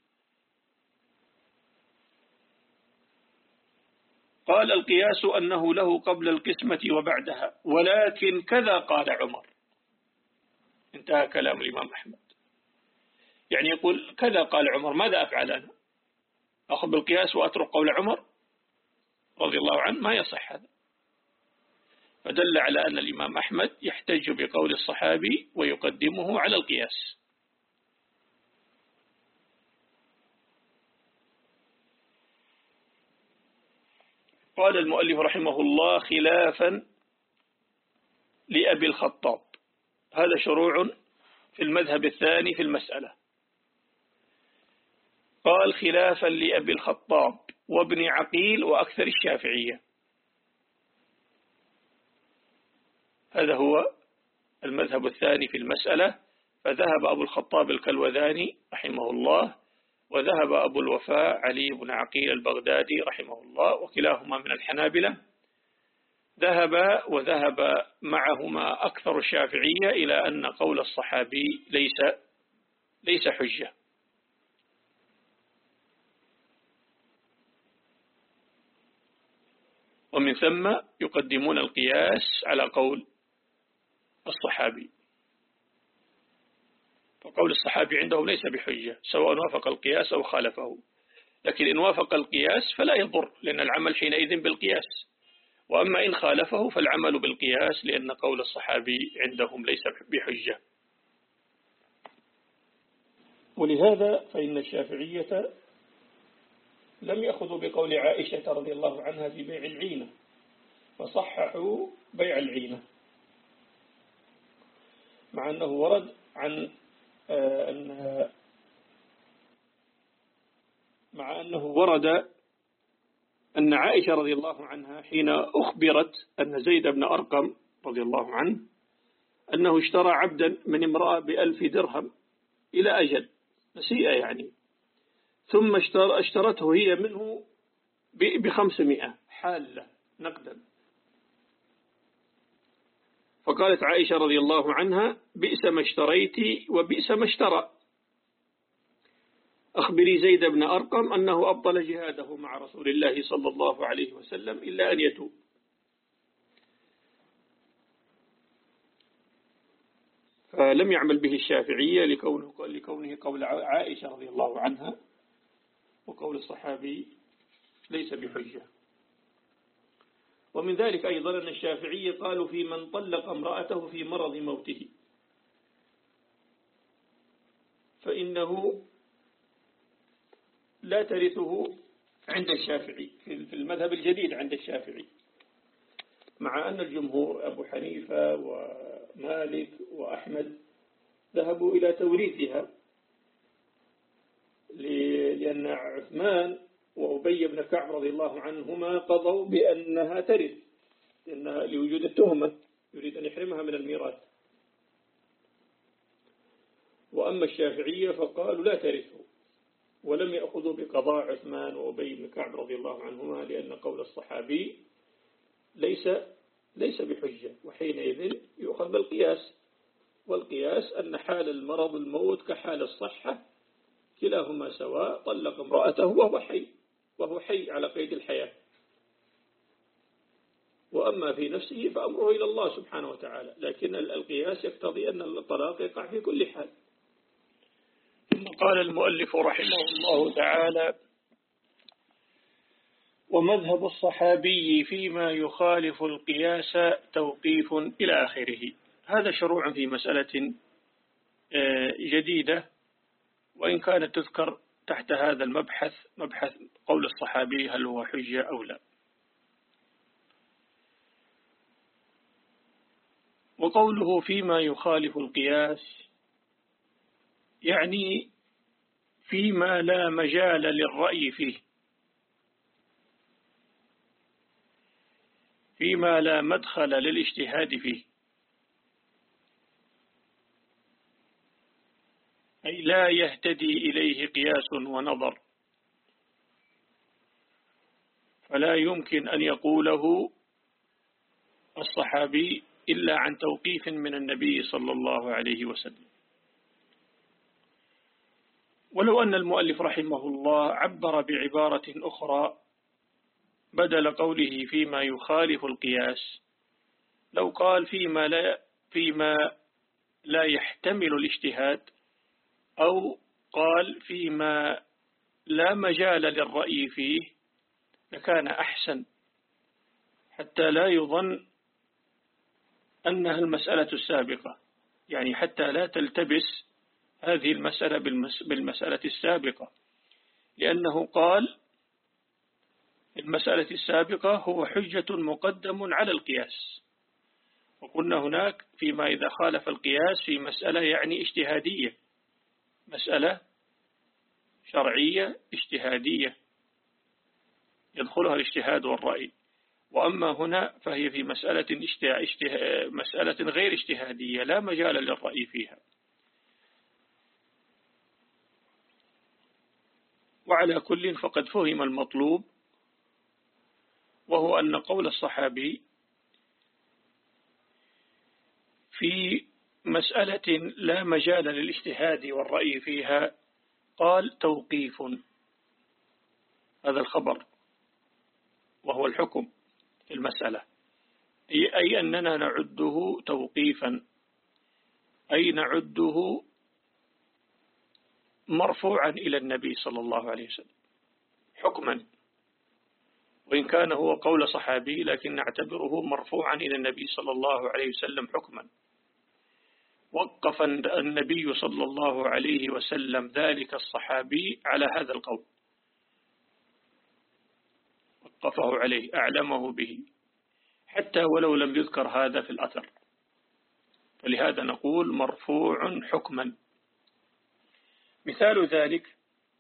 قال: القياس أنه له قبل القسمة وبعدها، ولكن كذا قال عمر. انتهى كلام الإمام أحمد. يعني يقول كذا قال عمر، ماذا أفعل أنا؟ أخذ بالقياس وأترك قول عمر رضي الله عنه؟ ما يصح هذا. فدل على أن الإمام أحمد يحتج بقول الصحابي ويقدمه على القياس. قال المؤلف رحمه الله: خلافا لأبي الخطاب. هذا شروع في المذهب الثاني في المسألة. قال: خلافا لأبي الخطاب وابن عقيل وأكثر الشافعية. هذا هو المذهب الثاني في المسألة. فذهب أبو الخطاب الكلوذاني رحمه الله، وذهب أبو الوفاء علي بن عقيل البغدادي رحمه الله، وكلاهما من الحنابلة. ذهب وذهب معهما أكثر الشافعية إلى أن قول الصحابي ليس ليس حجة. ومن ثم يقدمون القياس على قول الصحابي، فقول الصحابي عندهم ليس بحجة سواء وافق القياس أو خالفه. لكن إن وافق القياس فلا يضر، لأن العمل حينئذ بالقياس. وأما إن خالفه فالعمل بالقياس، لأن قول الصحابي عندهم ليس بحجة. ولهذا فإن الشافعية لم يأخذوا بقول عائشة رضي الله عنها في بيع العينة، فصححوا بيع العينة، مع أنه ورد عن أن مع أنه ورد أن عائشة رضي الله عنها حين أخبرت أن زيد بن أرقم رضي الله عنه أنه اشترى عبدا من امرأة بألف درهم إلى أجل نسيئة يعني، ثم اشترته هي منه بخمسمائة حالة نقدا. فقالت عائشة رضي الله عنها: بئس ما اشتريت وبئس ما اشترى، أخبري زيد بن أرقم أنه أبطل جهاده مع رسول الله صلى الله عليه وسلم إلا أن يتوب. فلم يعمل به الشافعية لكونه, لكونه قول عائشة رضي الله عنها، وقول الصحابي ليس بحجة. ومن ذلك أيضا أن الشافعية قالوا في من طلق امرأته في مرض موته، فإنه لا ترثه عند الشافعي في المذهب الجديد عند الشافعي، مع أن الجمهور أبو حنيفة ومالك وأحمد ذهبوا إلى توريثها، لأن عثمان وأبي بن كعب رضي الله عنهما قضوا بأنها ترث، لأنها لوجود التهمة يريد أن يحرمها من الميراث. وأما الشافعية فقالوا لا ترثه، ولم يأخذوا بقضاء عثمان وأبي بن كعب رضي الله عنهما، لأن قول الصحابي ليس ليس بحجة، وحينئذ يؤخذ بالقياس. والقياس أن حال المرض الموت كحال الصحة، كلاهما سواء، طلق امرأته وهو حي وهو حي على قيد الحياة، وأما في نفسه فأمره إلى الله سبحانه وتعالى، لكن القياس يقتضي أن الطلاق يقع في كل حال. ثم قال المؤلف رحمه الله تعالى: ومذهب الصحابي فيما يخالف القياس توقيف إلى آخره. هذا شروع في مسألة جديدة، وإن كانت تذكر تحت هذا المبحث مبحث قول الصحابي هل هو حجة أو لا. وقوله فيما يخالف القياس يعني فيما لا مجال للرأي فيه، فيما لا مدخل للاجتهاد فيه، أي لا يهتدي إليه قياس ونظر، فلا يمكن أن يقوله الصحابي إلا عن توقيف من النبي صلى الله عليه وسلم. ولو أن المؤلف رحمه الله عبر بعبارة أخرى بدل قوله فيما يخالف القياس، لو قال فيما لا, فيما لا يحتمل الاجتهاد، أو قال فيما لا مجال للرأي فيه، لكان أحسن، حتى لا يظن أنها المسألة السابقة، يعني حتى لا تلتبس هذه المسألة بالمسألة السابقة، لأنه قال المسألة السابقة هو حجة مقدم على القياس، وقلنا هناك فيما إذا خالف القياس في مسألة يعني اجتهادية، مسألة شرعية اجتهادية يدخلها الاجتهاد والرأي، وأما هنا فهي في مسألة, اجته... مسألة غير اجتهادية لا مجال للرأي فيها. وعلى كل فقد فهم المطلوب، وهو أن قول الصحابي في مسألة لا مجال للاجتهاد والرأي فيها قال توقيف، هذا الخبر وهو الحكم في المسألة، أي أننا نعده توقيفا، أي نعده مرفوعا إلى النبي صلى الله عليه وسلم حكما، وإن كان هو قول صحابي لكن نعتبره مرفوعا إلى النبي صلى الله عليه وسلم حكما. وقف النبي صلى الله عليه وسلم ذلك الصحابي على هذا القول، وقفه عليه، أعلمه به، حتى ولو لم يذكر هذا في الأثر، فلهذا نقول مرفوع حكما. مثال ذلك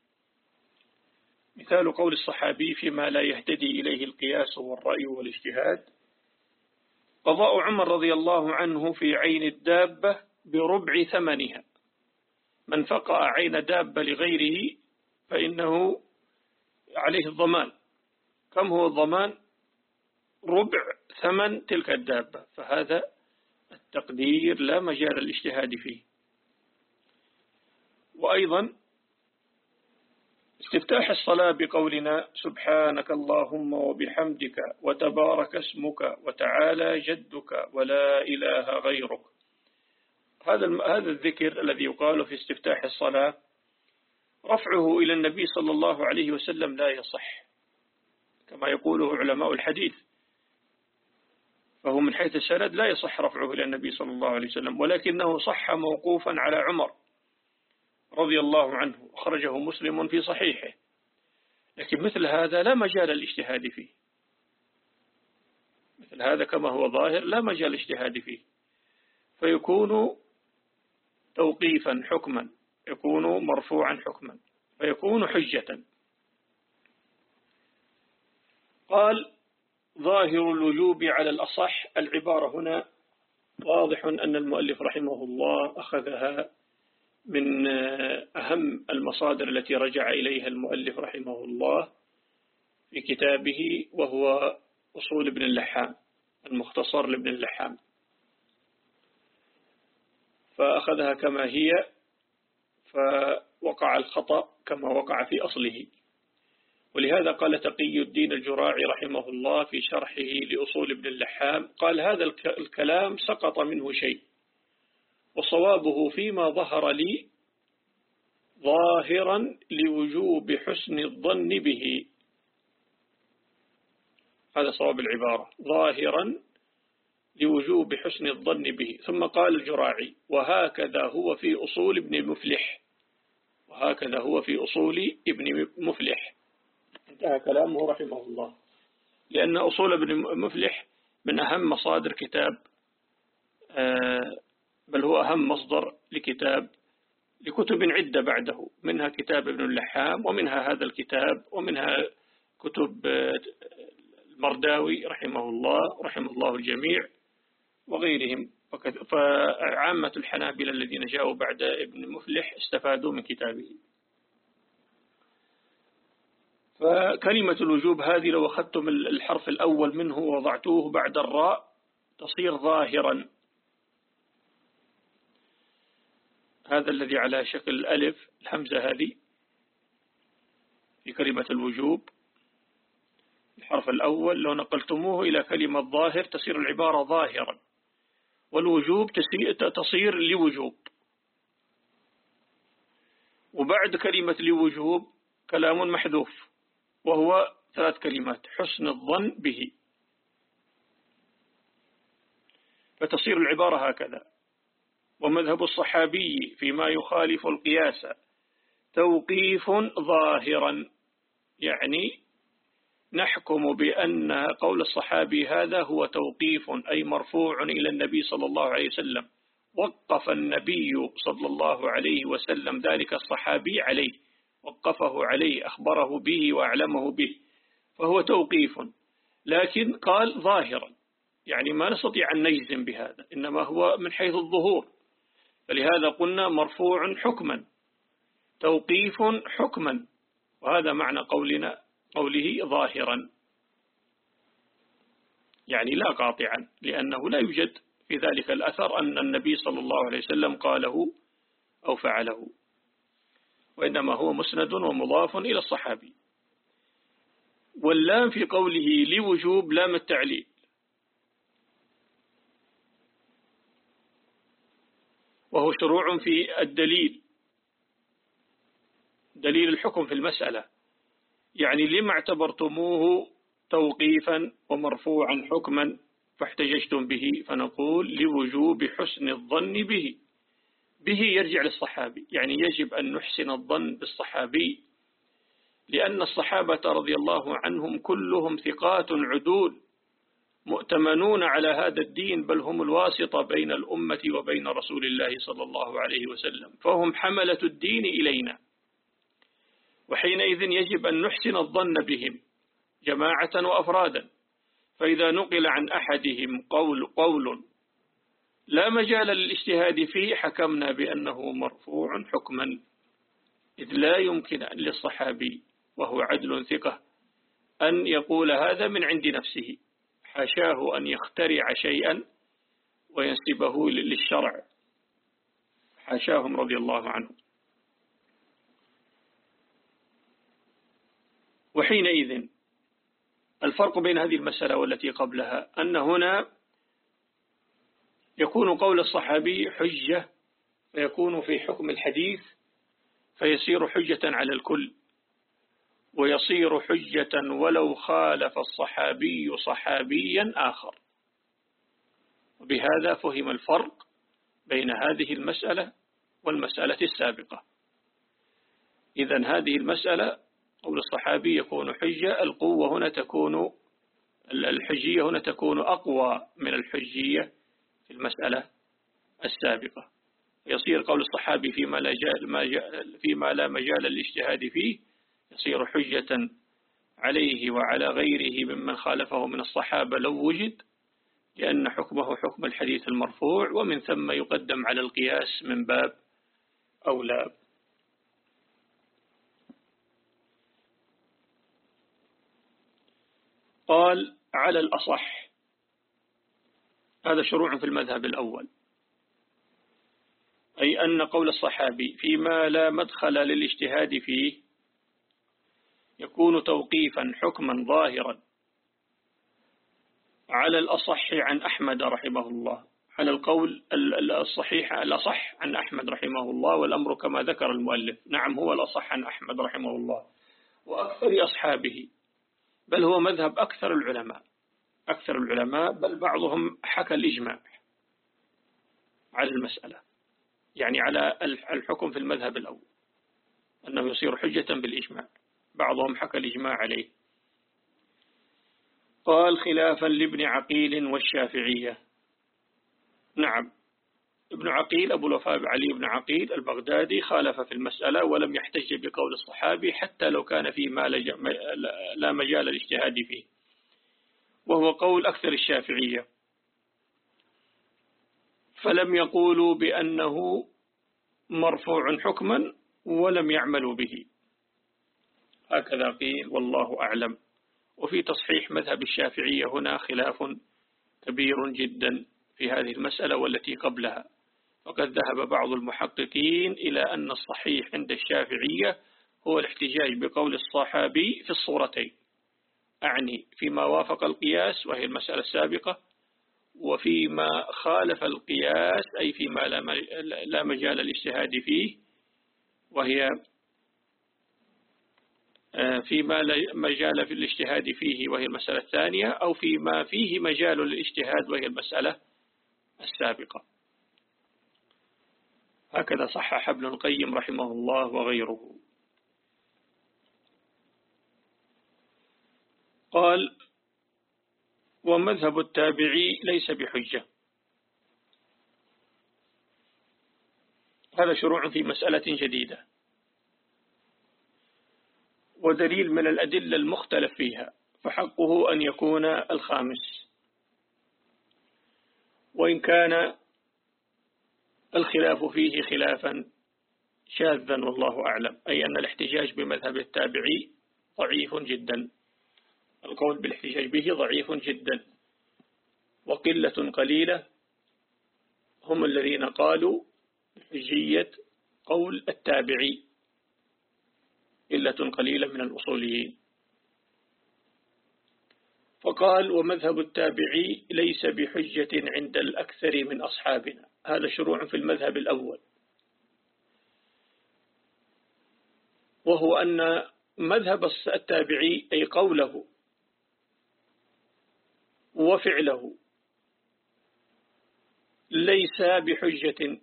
مثال قول الصحابي فيما لا يهتدي إليه القياس والرأي والاجتهاد: قضاء عمر رضي الله عنه في عين الدابة بربع ثمنها، من فقأ عين دابة لغيره فإنه عليه الضمان. كم هو الضمان؟ ربع ثمن تلك الدابة، فهذا التقدير لا مجال للاجتهاد فيه. وأيضا استفتاح الصلاة بقولنا سبحانك اللهم وبحمدك وتبارك اسمك وتعالى جدك ولا إله غيرك، هذا هذا الذكر الذي يقال في استفتاح الصلاة رفعه إلى النبي صلى الله عليه وسلم لا يصح كما يقوله علماء الحديث، فهو من حيث السند لا يصح رفعه إلى النبي صلى الله عليه وسلم، ولكنه صح موقوفا على عمر رضي الله عنه، أخرجه مسلم في صحيحه. لكن مثل هذا لا مجال الاجتهاد فيه، مثل هذا كما هو ظاهر لا مجال الاجتهاد فيه، فيكون توقيفا حكما، يكون مرفوعا حكما، فيكون حجة. قال ظاهر الوجوب على الأصح، العبارة هنا واضح أن المؤلف رحمه الله أخذها من أهم المصادر التي رجع إليها المؤلف رحمه الله في كتابه، وهو أصول ابن اللحام، المختصر لابن اللحام، فأخذها كما هي، وقع الخطأ كما وقع في أصله. ولهذا قال تقي الدين الجراعي رحمه الله في شرحه لأصول ابن اللحام، قال هذا الكلام سقط منه شيء، وصوابه فيما ظهر لي ظاهرا لوجوب حسن الظن به. هذا صواب العبارة، ظاهرا لوجوب حسن الظن به. ثم قال الجراعي وهكذا هو في أصول ابن مفلح، وهكذا هو في أصول ابن مفلح. انتهى كلامه رحمه الله. لأن أصول ابن مفلح من أهم مصادر كتاب، بل هو أهم مصدر لكتاب لكتب عدة بعده، منها كتاب ابن اللحام، ومنها هذا الكتاب، ومنها كتب المرداوي رحمه الله رحمه الله الجميع وغيرهم. فعامة الحنابلة الذين جاءوا بعد ابن مفلح استفادوا من كتابه. فكلمة الوجوب هذه لو أخذتم الحرف الأول منه ووضعتوه بعد الراء تصير ظاهرا، هذا الذي على شكل الألف الهمزة هذه في كلمة الوجوب، الحرف الأول لو نقلتموه إلى كلمة ظاهر تصير العبارة ظاهرا، والوجوب تصير لوجوب. وبعد كلمة لوجوب كلام محذوف وهو ثلاث كلمات: حسن الظن به. فتصير العبارة هكذا. ومذهب الصحابي فيما يخالف القياس توقيف ظاهرا، يعني نحكم بأن قول الصحابي هذا هو توقيف، أي مرفوع إلى النبي صلى الله عليه وسلم، وقف النبي صلى الله عليه وسلم ذلك الصحابي عليه، وقفه عليه، أخبره به وأعلمه به، فهو توقيف. لكن قال ظاهرا، يعني ما نستطيع أن نجزم بهذا، إنما هو من حيث الظهور، فلهذا قلنا مرفوع حكما، توقيف حكما، وهذا معنى قولنا قوله ظاهرا، يعني لا قاطعا، لأنه لا يوجد في ذلك الأثر أن النبي صلى الله عليه وسلم قاله أو فعله، وإنما هو مسند ومضاف إلى الصحابي. واللام في قوله لوجوب لام التعليل، وهو شروع في الدليل، دليل الحكم في المسألة، يعني لما اعتبرتموه توقيفا ومرفوعا حكما فاحتججتم به، فنقول لوجوب حسن الظن به. به يرجع للصحابي، يعني يجب أن نحسن الظن بالصحابي، لأن الصحابة رضي الله عنهم كلهم ثقات عدول مؤتمنون على هذا الدين، بل هم الواسطة بين الأمة وبين رسول الله صلى الله عليه وسلم، فهم حملة الدين إلينا، وحينئذ يجب أن نحسن الظن بهم جماعة وأفرادا. فإذا نقل عن أحدهم قول قول لا مجال للاجتهاد فيه حكمنا بأنه مرفوع حكما، إذ لا يمكن للصحابي وهو عدل ثقة أن يقول هذا من عند نفسه، حاشاه أن يخترع شيئا وينسبه للشرع، حاشاهم رضي الله عنهم. وحينئذ الفرق بين هذه المسألة والتي قبلها أن هنا يكون قول الصحابي حجة، فيكون في حكم الحديث، فيصير حجة على الكل، ويصير حجة ولو خالف الصحابي صحابيا آخر. وبهذا فهم الفرق بين هذه المسألة والمسألة السابقة. إذن هذه المسألة قول الصحابي يكون حجة، القوة هنا تكون، الحجية هنا تكون أقوى من الحجية في المسألة السابقة، يصير قول الصحابي فيما لا, فيما لا مجال للاجتهاد فيه يصير حجة عليه وعلى غيره ممن خالفه من الصحابة لو وجد، لأن حكمه حكم الحديث المرفوع، ومن ثم يقدم على القياس من باب أولى. قال على الأصح، هذا شروع في المذهب الأول. أي أن قول الصحابي فيما لا مدخل للاجتهاد فيه يكون توقيفا حكما ظاهرا على الأصح عن أحمد رحمه الله، على القول الصحيح الأصح عن أحمد رحمه الله، والأمر كما ذكر المؤلف، نعم هو الأصح عن أحمد رحمه الله وأكثر أصحابه، بل هو مذهب أكثر العلماء أكثر العلماء بل بعضهم حكى الإجماع على المسألة، يعني على الحكم في المذهب الأول أنه يصير حجة بالإجماع، بعضهم حكى الإجماع عليه. قال خلافا لابن عقيل والشافعية. نعم، ابن عقيل أبو الوفاء علي بن عقيل البغدادي خالف في المسألة ولم يحتج بقول الصحابي حتى لو كان فيه ما لا مجال الاجتهاد فيه، وهو قول أكثر الشافعية، فلم يقولوا بأنه مرفوع حكما ولم يعملوا به، هكذا قيل والله أعلم. وفي تصحيح مذهب الشافعية هنا خلاف كبير جدا في هذه المسألة والتي قبلها، فقد ذهب بعض المحققين إلى أن الصحيح عند الشافعية هو الاحتجاج بقول الصحابي في الصورتين، أعني فيما وافق القياس وهي المسألة السابقة، وفيما خالف القياس أي فيما لا مجال الاجتهاد فيه، وهي فيما لا مجال في الاجتهاد فيه وهي المسألة الثانية، أو فيما فيه مجال للاجتهاد وهي المسألة السابقة. هكذا صحح ابن القيم رحمه الله وغيره. قال ومذهب التابعي ليس بحجة. هذا شروع في مسألة جديدة، ودليل من الأدلة المختلف فيها، فحقه أن يكون الخامس، وإن كان الخلاف فيه خلافا شاذا والله أعلم، أي أن الاحتجاج بمذهب التابعي ضعيف جدا، القول بالاحتجاج به ضعيف جدا، وقلة قليلة هم الذين قالوا بحجية قول التابعي، قلة قليلة من الأصوليين. فقال ومذهب التابعي ليس بحجة عند الأكثر من أصحابنا. هذا شروع في المذهب الأول، وهو أن مذهب التابعي أي قوله وفعله ليس بحجة،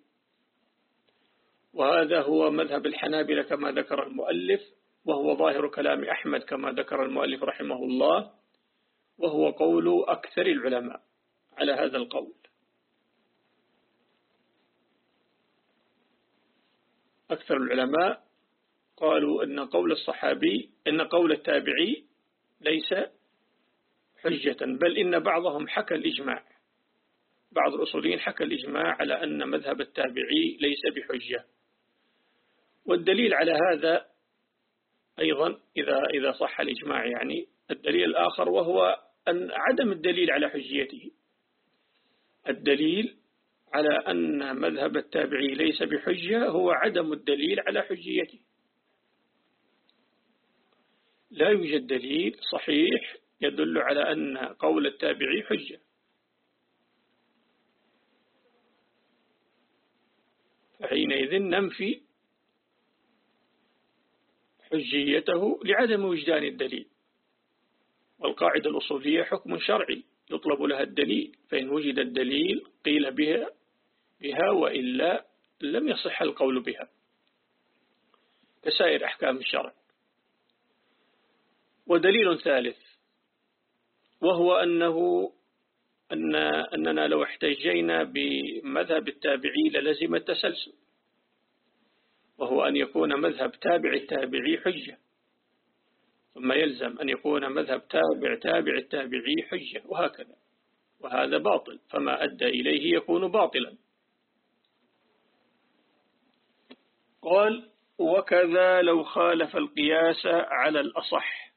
وهذا هو مذهب الحنابلة كما ذكر المؤلف، وهو ظاهر كلام أحمد كما ذكر المؤلف رحمه الله، وهو قول أكثر العلماء على هذا القول. أكثر العلماء قالوا أن قول الصحابي أن قول التابعي ليس حجة، بل إن بعضهم حكى الإجماع، بعض الأصوليين حكى الإجماع على أن مذهب التابعي ليس بحجة. والدليل على هذا أيضا إذا إذا صح الإجماع، يعني الدليل الآخر وهو أن عدم الدليل على حجيته. الدليل على أن مذهب التابعي ليس بحجة هو عدم الدليل على حجيته. لا يوجد دليل صحيح يدل على أن قول التابعي حجة، فحينئذ ننفي حجيته لعدم وجدان الدليل. والقاعدة الأصولية حكم شرعي يطلب لها الدليل، فإن وجد الدليل قيل بها بها وإلا لم يصح القول بها، كسائر أحكام الشرع. ودليل ثالث وهو أنه أن أننا لو احتجينا بمذهب التابعي للزم التسلسل، وهو أن يكون مذهب تابع التابعي حجة، ثم يلزم أن يكون مذهب تابع تابع التابعي حجة، وهكذا، وهذا باطل، فما أدى إليه يكون باطلا. قال وكذا لو خالف القياس على الأصح.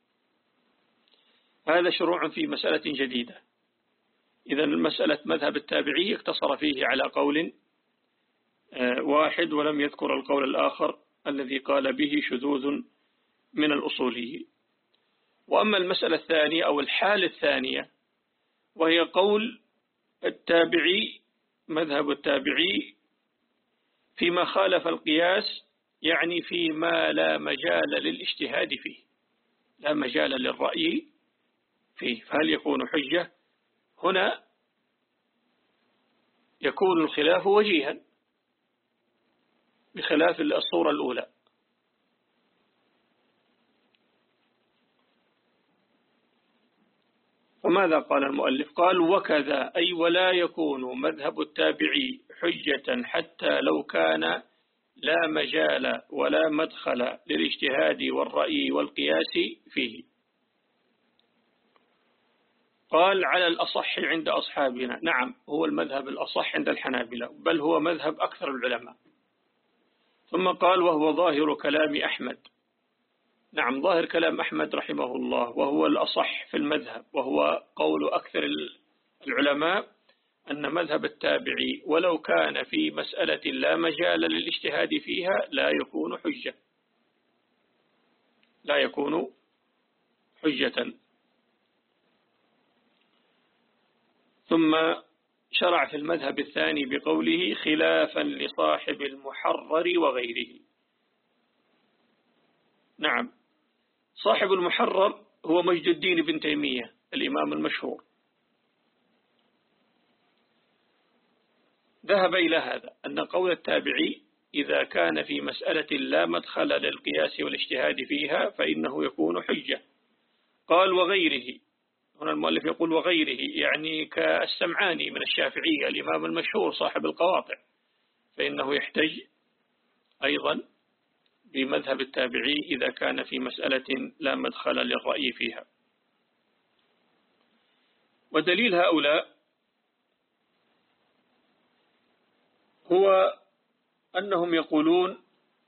هذا شروع في مسألة جديدة. إذا المسألة مذهب التابعي اقتصر فيه على قول واحد ولم يذكر القول الآخر الذي قال به شذوذ من الأصوليين. وأما المسألة الثانية أو الحالة الثانية وهي قول التابعي، مذهب التابعي فيما خالف القياس، يعني فيما لا مجال للاجتهاد فيه، لا مجال للرأي فيه، فهل يكون حجة؟ هنا يكون الخلاف وجيها بخلاف الصورة الأولى. وماذا قال المؤلف؟ قال وكذا أي ولا يكون مذهب التابعي حجة حتى لو كان لا مجال ولا مدخل للاجتهاد والرأي والقياس فيه. قال على الأصح عند أصحابنا، نعم هو المذهب الأصح عند الحنابلة، بل هو مذهب أكثر العلماء. ثم قال وهو ظاهر كلام أحمد، نعم ظاهر كلام أحمد رحمه الله وهو الأصح في المذهب، وهو قول أكثر العلماء أن مذهب التابعي ولو كان في مسألة لا مجال للاجتهاد فيها لا يكون حجة، لا يكون حجة. ثم شرع في المذهب الثاني بقوله خلافا لصاحب المحرر وغيره. نعم صاحب المحرر هو مجد الدين بن تيمية الإمام المشهور، ذهب إلى هذا أن قول التابعي إذا كان في مسألة لا مدخل للقياس والاجتهاد فيها فإنه يكون حجة. قال وغيره، هنا المؤلف يقول وغيره يعني كالسمعاني من الشافعية الإمام المشهور صاحب القواطع، فإنه يحتج أيضا بمذهب التابعي إذا كان في مسألة لا مدخل للرأي فيها. ودليل هؤلاء هو أنهم يقولون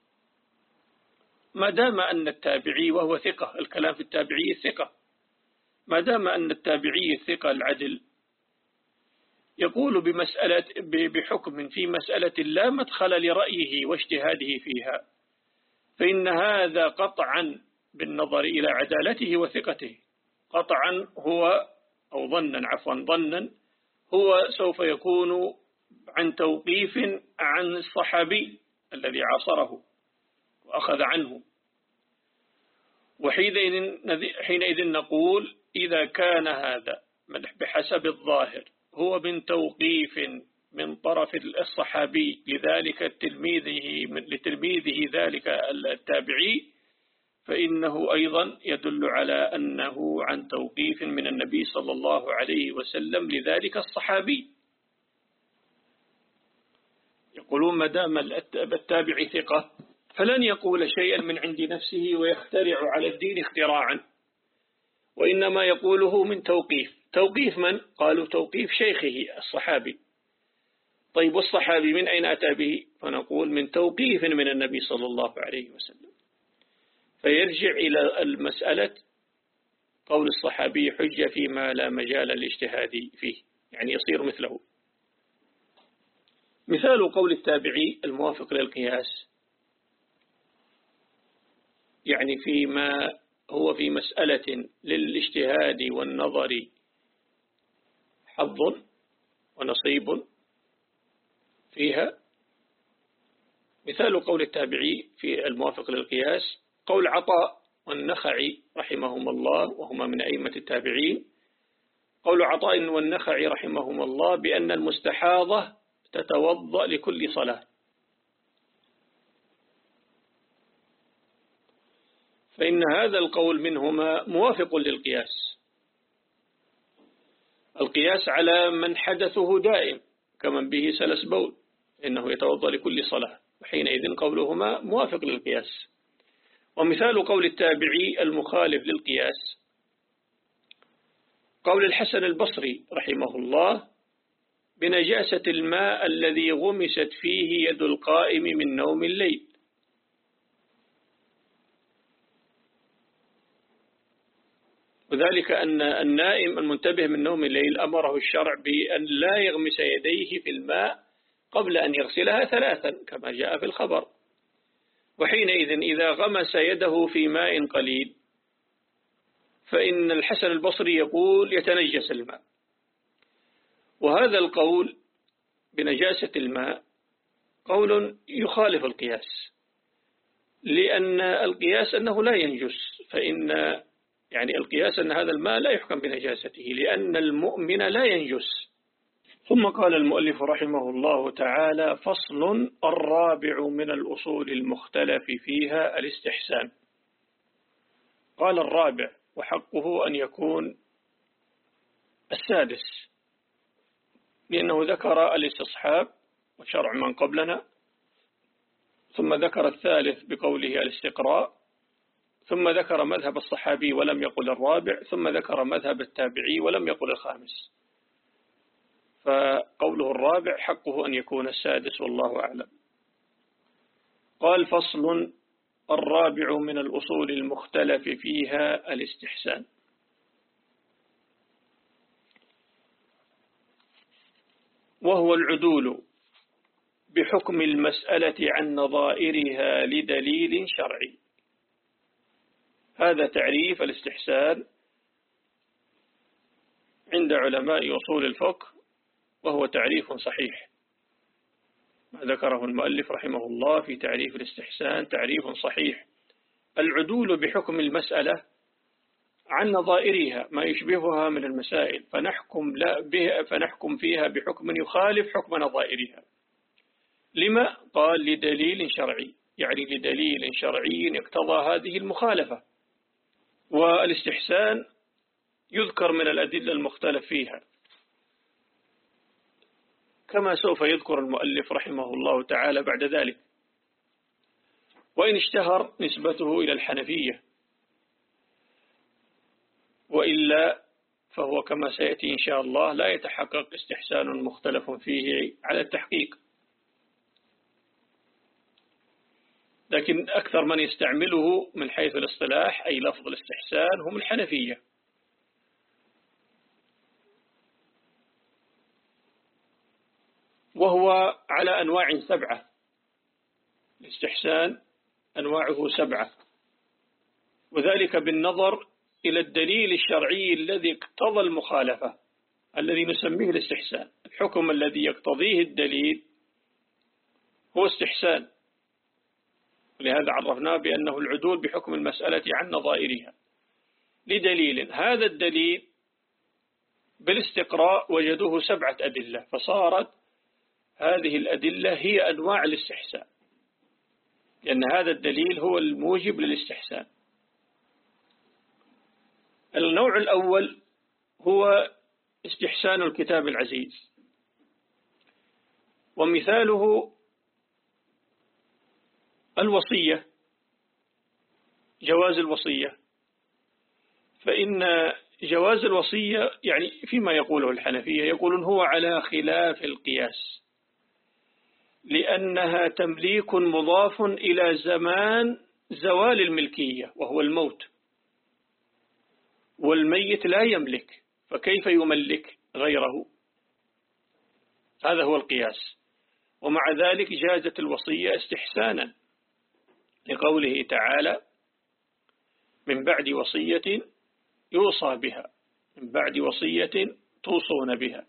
ما دام أن التابعي وهو ثقة، الكلام في التابعي الثقة، ما دام أن التابعي الثقة العدل يقول بمسألة بحكم في مسألة لا مدخل لرأيه واجتهاده فيها، فإن هذا قطعا بالنظر إلى عدالته وثقته، قطعا هو أو ظنا عفوا ظنا هو سوف يكون عن توقيف عن الصحابي الذي عاصره وأخذ عنه. وحينئذ نقول إذا كان هذا بحسب الظاهر هو من توقيف من طرف الصحابي لذلك تلميذه لتلميذه ذلك التابعي، فإنه أيضا يدل على أنه عن توقيف من النبي صلى الله عليه وسلم لذلك الصحابي. يقولون ما دام التابعي ثقة فلن يقول شيئا من عند نفسه ويخترع على الدين اختراعا، وإنما يقوله من توقيف. توقيف من؟ قالوا توقيف شيخه الصحابي. طيب والصحابي من أين أتى به؟ فنقول من توقيف من النبي صلى الله عليه وسلم. فيرجع إلى المسألة قول الصحابي حجة فيما لا مجال للاجتهاد فيه، يعني يصير مثله. مثال قول التابعي الموافق للقياس يعني فيما هو في مسألة للاجتهاد والنظر حظ ونصيب فيها. مثال قول التابعي في الموافق للقياس قول عطاء والنخعي رحمهما الله وهما من أئمة التابعين، قول عطاء والنخعي رحمهما الله بأن المستحاضة تتوضأ لكل صلاة، فإن هذا القول منهما موافق للقياس، القياس على من حدثه دائم كمن به سلس بول إنه يتوضأ لكل صلاة، وحينئذ قولهما موافق للقياس. ومثال قول التابعي المخالف للقياس قول الحسن البصري رحمه الله بنجاسة الماء الذي غمست فيه يد القائم من نوم الليل، وذلك أن النائم المنتبه من نوم الليل أمره الشرع بأن لا يغمس يديه في الماء قبل أن يغسلها ثلاثا كما جاء في الخبر. وحينئذ إذا غمس يده في ماء قليل فإن الحسن البصري يقول يتنجس الماء. وهذا القول بنجاسة الماء قول يخالف القياس، لأن القياس أنه لا ينجس، فإن يعني القياس أن هذا الماء لا يحكم بنجاسته لأن المؤمن لا ينجس. ثم قال المؤلف رحمه الله تعالى: فصل الرابع من الأصول المختلف فيها الاستحسان. قال الرابع وحقه أن يكون السادس، لأنه ذكر الاستصحاب وشرع من قبلنا، ثم ذكر الثالث بقوله الاستقراء، ثم ذكر مذهب الصحابي ولم يقل الرابع، ثم ذكر مذهب التابعي ولم يقل الخامس، فقوله الرابع حقه أن يكون السادس والله أعلم. قال: فصل الرابع من الأصول المختلف فيها الاستحسان. وهو العدول بحكم المسألة عن نظائرها لدليل شرعي. هذا تعريف الاستحسان عند علماء أصول الفقه، وهو تعريف صحيح. ما ذكره المؤلف رحمه الله في تعريف الاستحسان تعريف صحيح. العدول بحكم المسألة عن نظائرها ما يشبهها من المسائل، فنحكم, لا به فنحكم فيها بحكم يخالف حكم نظائرها. لما؟ قال: لدليل شرعي، يعني لدليل شرعي اقتضى هذه المخالفة. والاستحسان يذكر من الأدلة المختلف فيها، كما سوف يذكر المؤلف رحمه الله تعالى بعد ذلك. وإن اشتهر نسبته إلى الحنفية، وإلا فهو كما سيأتي إن شاء الله لا يتحقق استحسان مختلف فيه على التحقيق. لكن أكثر من يستعمله من حيث الاصطلاح أي لفظ الاستحسان هم الحنفية. وهو على أنواع سبعة، الاستحسان أنواعه سبعة، وذلك بالنظر إلى الدليل الشرعي الذي اقتضى المخالفة الذي نسميه الاستحسان. الحكم الذي يقتضيه الدليل هو استحسان، ولهذا عرفناه بأنه العدول بحكم المسألة عن نظائرها لدليل. هذا الدليل بالاستقراء وجدوه سبعة أدلة، فصارت هذه الأدلة هي أنواع الاستحسان، لأن هذا الدليل هو الموجب للاستحسان. النوع الأول هو استحسان الكتاب العزيز، ومثاله الوصية، جواز الوصية. فإن جواز الوصية يعني فيما يقوله الحنفية يقولون هو على خلاف القياس، لأنها تمليك مضاف إلى زمان زوال الملكية وهو الموت، والميت لا يملك، فكيف يملك غيره؟ هذا هو القياس. ومع ذلك جازت الوصية استحسانا لقوله تعالى: من بعد وصية يوصى بها، من بعد وصية توصون بها.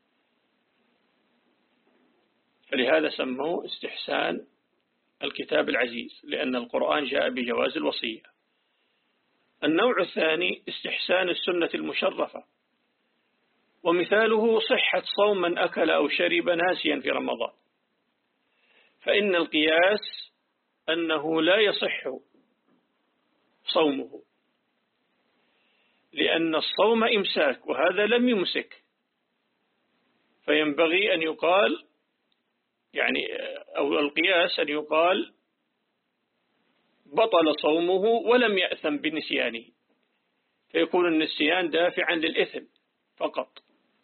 فلهذا سموه استحسان الكتاب العزيز، لأن القرآن جاء بجواز الوصية. النوع الثاني استحسان السنة المشرفة، ومثاله صحة صوم من أكل أو شرب ناسيا في رمضان. فإن القياس أنه لا يصح صومه، لأن الصوم إمساك وهذا لم يمسك، فينبغي أن يقال يعني أو القياس أن يقال بطل صومه ولم يأثم بنسيانه، فيكون النسيان دافعا للإثم فقط،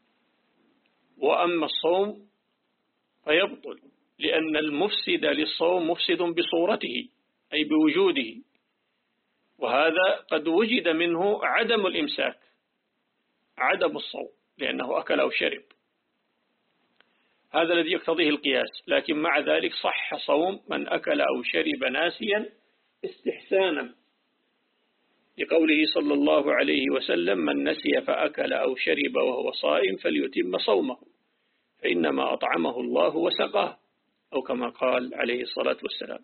وأما الصوم فيبطل، لأن المفسد للصوم مفسد بصورته أي بوجوده، وهذا قد وجد منه عدم الإمساك، عدم الصوم، لأنه أكل أو شرب. هذا الذي يقتضيه القياس. لكن مع ذلك صح صوم من أكل أو شرب ناسيا استحسانا، لقوله صلى الله عليه وسلم: من نسي فأكل أو شرب وهو صائم فليتم صومه فإنما أطعمه الله وسقاه، أو كما قال عليه الصلاة والسلام.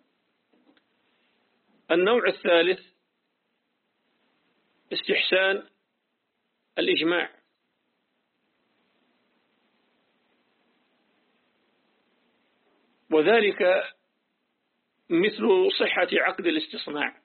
النوع الثالث استحسان الإجماع، وذلك مثل صحة عقد الاستصناع.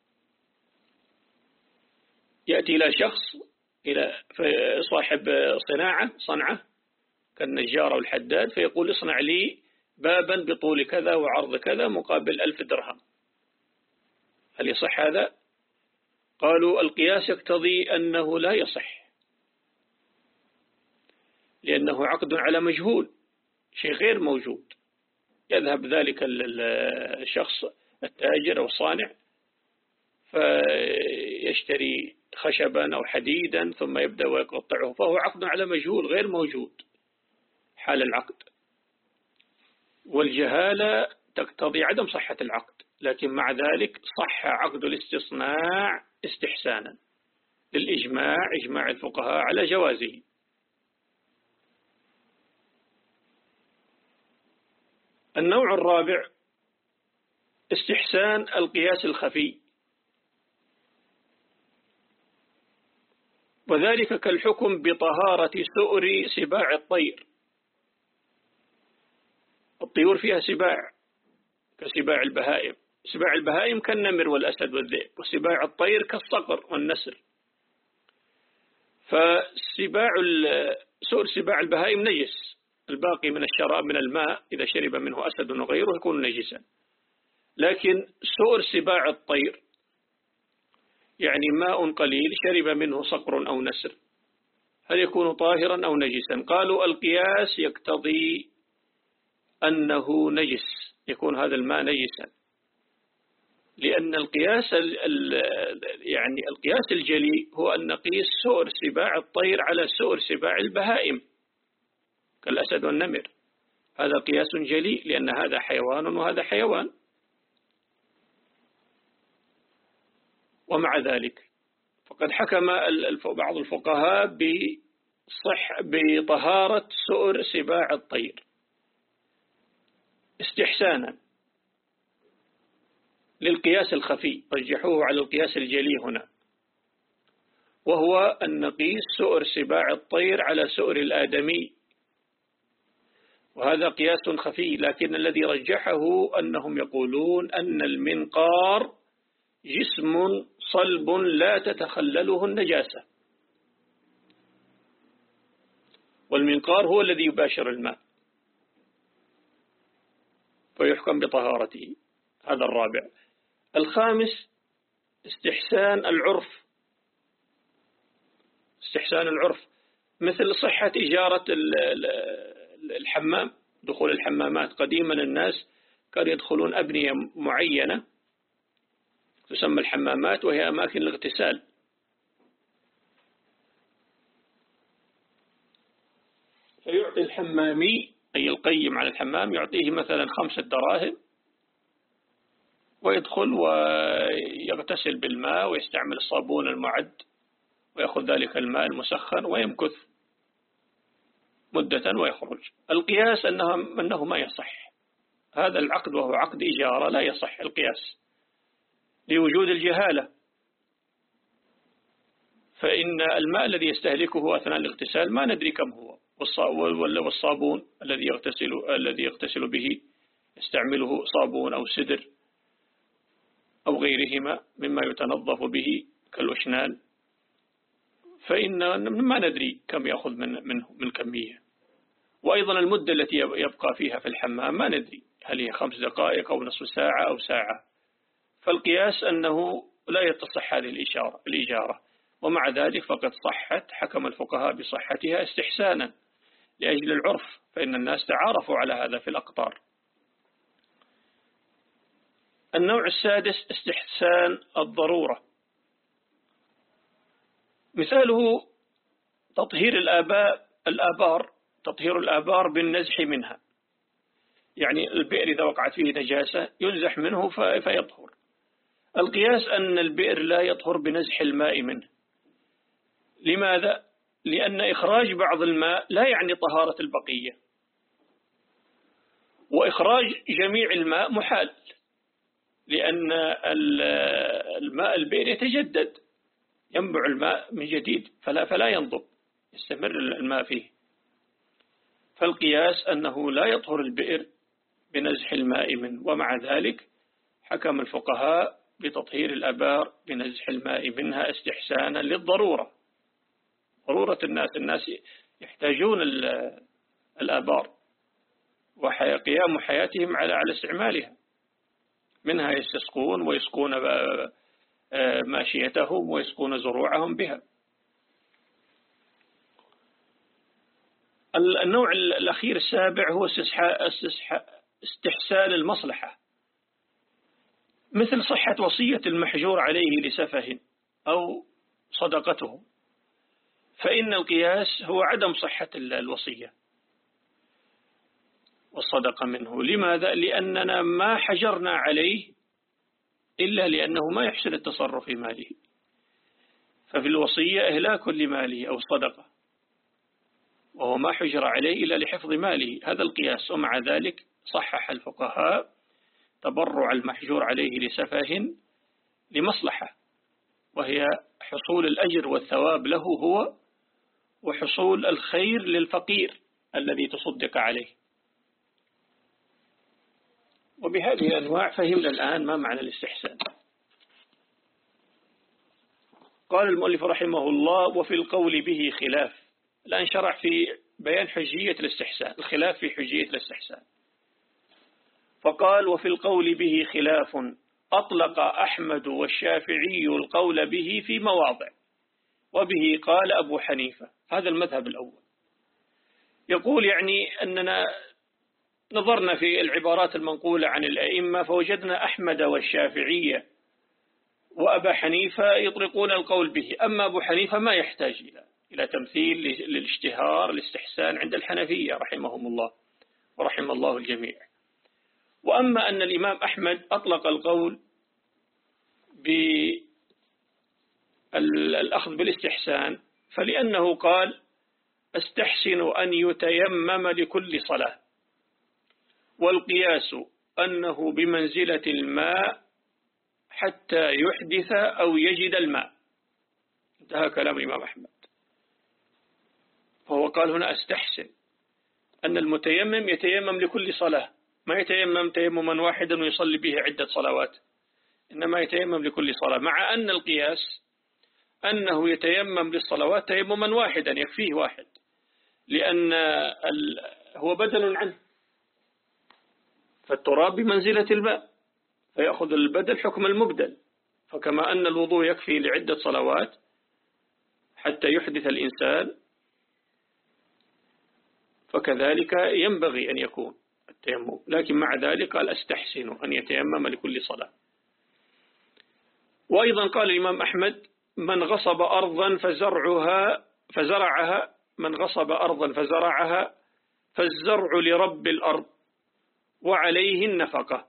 يأتي إلى شخص، إلى صاحب صناعة صنعة كالنجار أو الحداد، فيقول: اصنع لي بابا بطول كذا وعرض كذا مقابل ألف درهم. هل يصح هذا؟ قالوا القياس يقتضي أنه لا يصح، لأنه عقد على مجهول، شيء غير موجود. يذهب ذلك الشخص التاجر أو الصانع فيشتري خشبا أو حديدا ثم يبدأ ويقطعه، فهو عقد على مجهول غير موجود حال العقد. والجهالة تقتضي عدم صحة العقد، لكن مع ذلك صح عقد الاستصناع استحسانا للإجماع، إجماع الفقهاء على جوازه. النوع الرابع استحسان القياس الخفي، وذلك كالحكم بطهارة سؤر سباع الطير. الطيور فيها سباع كسباع البهائم، سباع البهائم كالنمر والأسد والذئب، وسباع الطير كالصقر والنسر. فسباع سؤر سباع البهائم نجس، الباقي من الشراب من الماء إذا شرب منه أسد وغيره يكون نجسا. لكن سؤر سباع الطير يعني ماء قليل شرب منه صقر أو نسر، هل يكون طاهرا أو نجسا؟ قالوا القياس يقتضي أنه نجس، يكون هذا الماء نجسا، لأن القياس يعني القياس الجلي هو أن نقيس سؤر سباع الطير على سؤر سباع البهائم كالأسد والنمر. هذا قياس جلي، لأن هذا حيوان وهذا حيوان. ومع ذلك فقد حكم بعض الفقهاء بصح بطهارة سؤر سباع الطير استحسانا للقياس الخفي، رجحوه على القياس الجلي هنا، وهو أن نقيس سؤر سباع الطير على سؤر الآدمي، وهذا قياس خفي. لكن الذي رجحه أنهم يقولون أن المنقار جسم صلب لا تتخلله النجاسة، والمنقار هو الذي يباشر الماء فيحكم بطهارته. هذا الرابع. الخامس استحسان العرف، استحسان العرف مثل صحة إجارة الحمام، دخول الحمامات. قديما الناس كانوا يدخلون أبنية معينة تسمى الحمامات، وهي أماكن الاغتسال، فيعطي الحمامي أي القيم على الحمام يعطيه مثلا خمسة دراهم، ويدخل ويغتسل بالماء ويستعمل الصابون المعد ويأخذ ذلك الماء المسخن ويمكث مدة ويخرج. القياس أنه, أنه ما يصح هذا العقد، وهو عقد إجارة لا يصح القياس لوجود الجهالة، فإن الماء الذي يستهلكه أثناء الاغتسال ما ندري كم هو، والصابون الذي يغتسل الذي يغتسل به يستعمله صابون أو سدر أو غيرهما مما يتنظف به كالوشنان، فإن ما ندري كم يأخذ من منه من كمية. وأيضا المدة التي يبقى فيها في الحمام ما ندري هل هي خمس دقائق أو نصف ساعة أو ساعة. فالقياس أنه لا يتصح هذه الإشارة الإجارة، ومع ذلك فقد صحت، حكم الفقهاء بصحتها استحسانا لأجل العرف، فإن الناس تعارفوا على هذا في الأقطار. النوع السادس استحسان الضرورة، مثاله تطهير الآباء الآبار تطهير الآبار بالنزح منها، يعني البئر إذا وقعت فيه نجاسة ينزح منه فيطهر. القياس أن البئر لا يطهر بنزح الماء منه. لماذا؟ لأن إخراج بعض الماء لا يعني طهارة البقية، وإخراج جميع الماء محال، لأن الماء البئر يتجدد، ينبع الماء من جديد فلا, فلا ينضب، يستمر الماء فيه. فالقياس أنه لا يطهر البئر بنزح الماء منه، ومع ذلك حكم الفقهاء بتطهير الآبار بنزح الماء منها استحسانا للضرورة، ضرورة الناس الناس يحتاجون الآبار وقيام حياتهم على على استعمالها، منها يستسقون ويسقون ماشيتهم ويسقون زروعهم بها. النوع الأخير السابع هو استحسان المصلحة، مثل صحة وصية المحجور عليه لسفه أو صدقته، فإن القياس هو عدم صحة الوصية والصدقة منه. لماذا؟ لأننا ما حجرنا عليه إلا لأنه ما يحسن التصرف في ماله، ففي الوصية إهلاك لماله أو صدقة، وهو ما حجر عليه إلا لحفظ ماله، هذا القياس. ومع ذلك صحح الفقهاء تبرع المحجور عليه لسفه لمصلحة، وهي حصول الأجر والثواب له هو، وحصول الخير للفقير الذي تصدق عليه. وبهذه الأنواع فهمنا الآن ما معنى الاستحسان. قال المؤلف رحمه الله: وفي القول به خلاف. الآن شرع في بيان حجية الاستحسان، الخلاف في حجية الاستحسان. فقال: وفي القول به خلاف، أطلق أحمد والشافعي القول به في مواضع، وبه قال أبو حنيفة. هذا المذهب الأول. يقول يعني أننا نظرنا في العبارات المنقولة عن الأئمة فوجدنا أحمد والشافعية وأبا حنيفة يطلقون القول به، أما أبو حنيفة ما يحتاج إلى إلى تمثيل للاشتهار الاستحسان عند الحنفية رحمهم الله ورحم الله الجميع. وأما أن الإمام أحمد أطلق القول بالأخذ بالاستحسان فلأنه قال: استحسن أن يتيمم لكل صلاة، والقياس أنه بمنزلة الماء حتى يحدث أو يجد الماء. انتهى كلام الإمام أحمد. فهو قال هنا: استحسن أن المتيمم يتيمم لكل صلاة، ما يتيمم تيمما واحدا ويصلي به عدة صلوات، إنما يتيمم لكل صلاة، مع أن القياس أنه يتيمم للصلوات تيمما واحدا يكفيه واحد، لأن هو بدل عنه، فالتراب بمنزلة الماء فيأخذ البدل حكم المبدل. فكما أن الوضوء يكفي لعدة صلوات حتى يحدث الإنسان، فكذلك ينبغي أن يكون التيمم. لكن مع ذلك قال: أستحسن أن يتيمم لكل صلاة. وأيضا قال الإمام أحمد: من غصب أرضا فزرعها فزرعها من غصب أرضا فزرعها فالزرع لرب الأرض وعليه النفقة.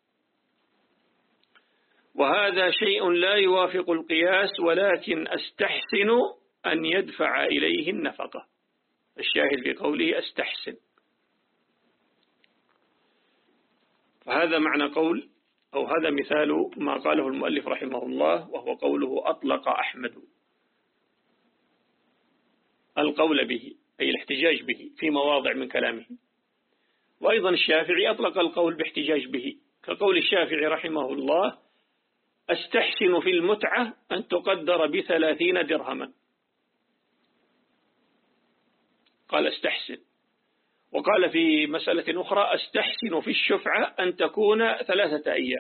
وهذا شيء لا يوافق القياس، ولكن أستحسن أن يدفع إليه النفقة. الشاهد في قوله أستحسن. فهذا معنى قول أو هذا مثال ما قاله المؤلف رحمه الله، وهو قوله: أطلق أحمد القول به، أي الاحتجاج به في مواضع من كلامه. وأيضا الشافعي أطلق القول باحتجاج به، كقول الشافعي رحمه الله: أستحسن في المتعة أن تقدر بثلاثين درهما. قال أستحسن. وقال في مسألة أخرى: أستحسن في الشفعة أن تكون ثلاثة أيام.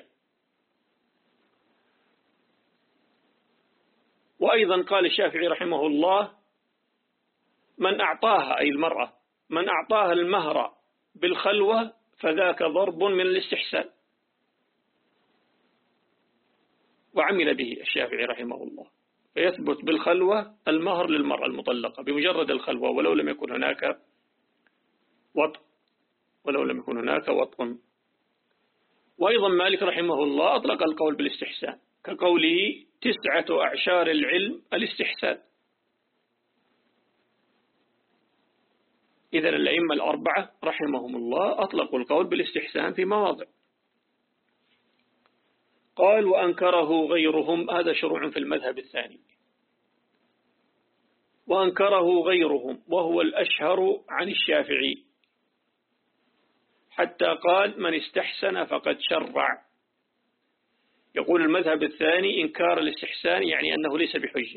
وأيضا قال الشافعي رحمه الله: من أعطاها، أي المرأة، من أعطاها المهر بالخلوة فذاك ضرب من الاستحسان. وعمل به الشافعي رحمه الله، فيثبت بالخلوة المهر للمرأة المطلقة بمجرد الخلوة ولو لم يكن هناك وطء ولو لم يكن هناك وطء. وأيضا مالك رحمه الله أطلق القول بالاستحسان كقوله تسعة أعشار العلم الاستحسان. إذن الأئمة الأربعة رحمهم الله أطلقوا القول بالاستحسان في مواضع. قال وأنكره غيرهم، هذا شروع في المذهب الثاني. وأنكره غيرهم وهو الأشهر عن الشافعي، حتى قال من استحسن فقد شرع. يقول المذهب الثاني إنكار الاستحسان يعني أنه ليس بحجة،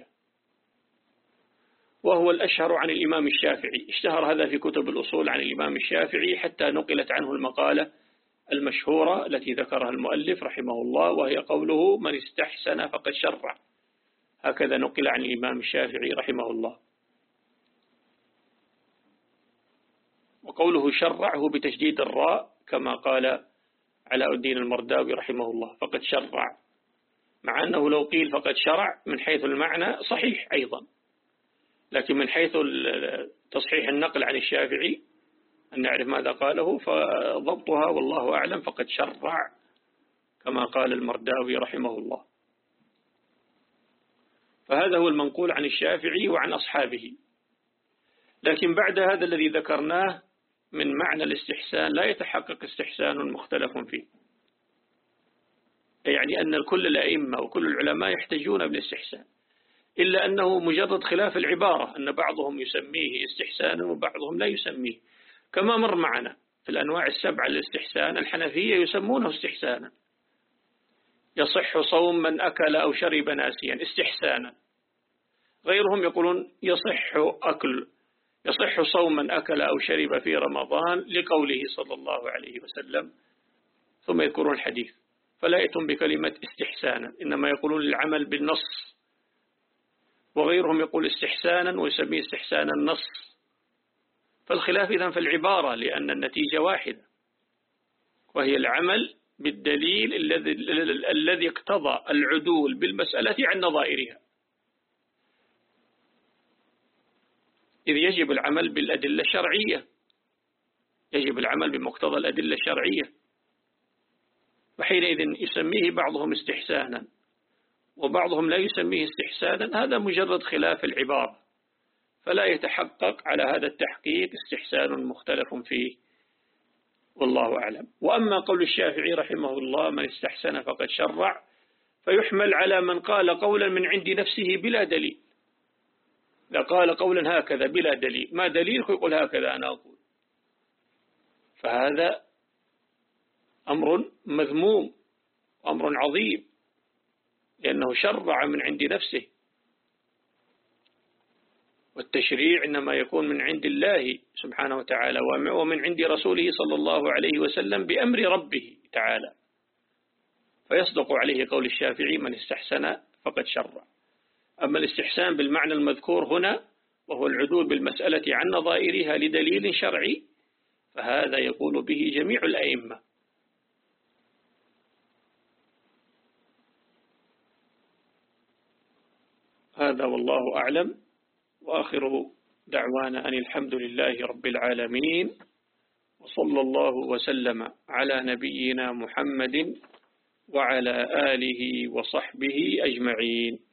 وهو الأشهر عن الإمام الشافعي. اشتهر هذا في كتب الأصول عن الإمام الشافعي حتى نقلت عنه المقالة المشهورة التي ذكرها المؤلف رحمه الله، وهي قوله من استحسن فقد شرع. هكذا نقل عن الإمام الشافعي رحمه الله. وقوله شرعه بتشديد الراء كما قال علاء الدين المرداوي رحمه الله، فقد شرع، مع أنه لو قيل فقد شرع من حيث المعنى صحيح أيضا، لكن من حيث تصحيح النقل عن الشافعي أن نعرف ماذا قاله، فضبطها والله أعلم فقد شرع كما قال المرداوي رحمه الله. فهذا هو المنقول عن الشافعي وعن أصحابه. لكن بعد هذا الذي ذكرناه من معنى الاستحسان لا يتحقق استحسان مختلف فيه، يعني أن كل الأئمة وكل العلماء يحتجون بالاستحسان، إلا أنه مجرد خلاف العبارة، أن بعضهم يسميه استحسانا وبعضهم لا يسميه. كما مر معنا في الأنواع السبعة للاستحسان، الحنفية يسمونه استحسانا، يصح صوم من أكل أو شرب ناسيا استحسانا. غيرهم يقولون يصح أكل يصح صوم من أكل أو شرب في رمضان لقوله صلى الله عليه وسلم، ثم يذكرون الحديث، فلا يأتون بكلمة استحسانا، إنما يقولون العمل بالنص. وغيرهم يقول استحسانا ويسميه استحسان النص. فالخلاف إذن في العبارة، لأن النتيجة واحدة، وهي العمل بالدليل الذي الذي اقتضى العدول بالمسألة عن نظائرها، إذ يجب العمل بالأدلة الشرعية، يجب العمل بمقتضى الأدلة الشرعية. وحينئذ يسميه بعضهم استحسانا وبعضهم لا يسميه استحسانا، هذا مجرد خلاف العبارة، فلا يتحقق على هذا التحقيق استحسان مختلف فيه، والله أعلم. وأما قول الشافعي رحمه الله من استحسن فقد شرع، فيحمل على من قال قولا من عند نفسه بلا دليل. لا قال قولا هكذا بلا دليل، ما دليلك يقول هكذا أنا أقول، فهذا أمر مذموم، أمر عظيم، لأنه شرع من عند نفسه، والتشريع إنما يكون من عند الله سبحانه وتعالى ومن عند رسوله صلى الله عليه وسلم بأمر ربه تعالى، فيصدق عليه قول الشافعي من استحسن فقد شرع. أما الاستحسان بالمعنى المذكور هنا وهو العدول بالمسألة عن نظائرها لدليل شرعي، فهذا يقول به جميع الأئمة. هذا والله أعلم، وآخر دعوانا أن الحمد لله رب العالمين، وصلى الله وسلم على نبينا محمد وعلى آله وصحبه أجمعين.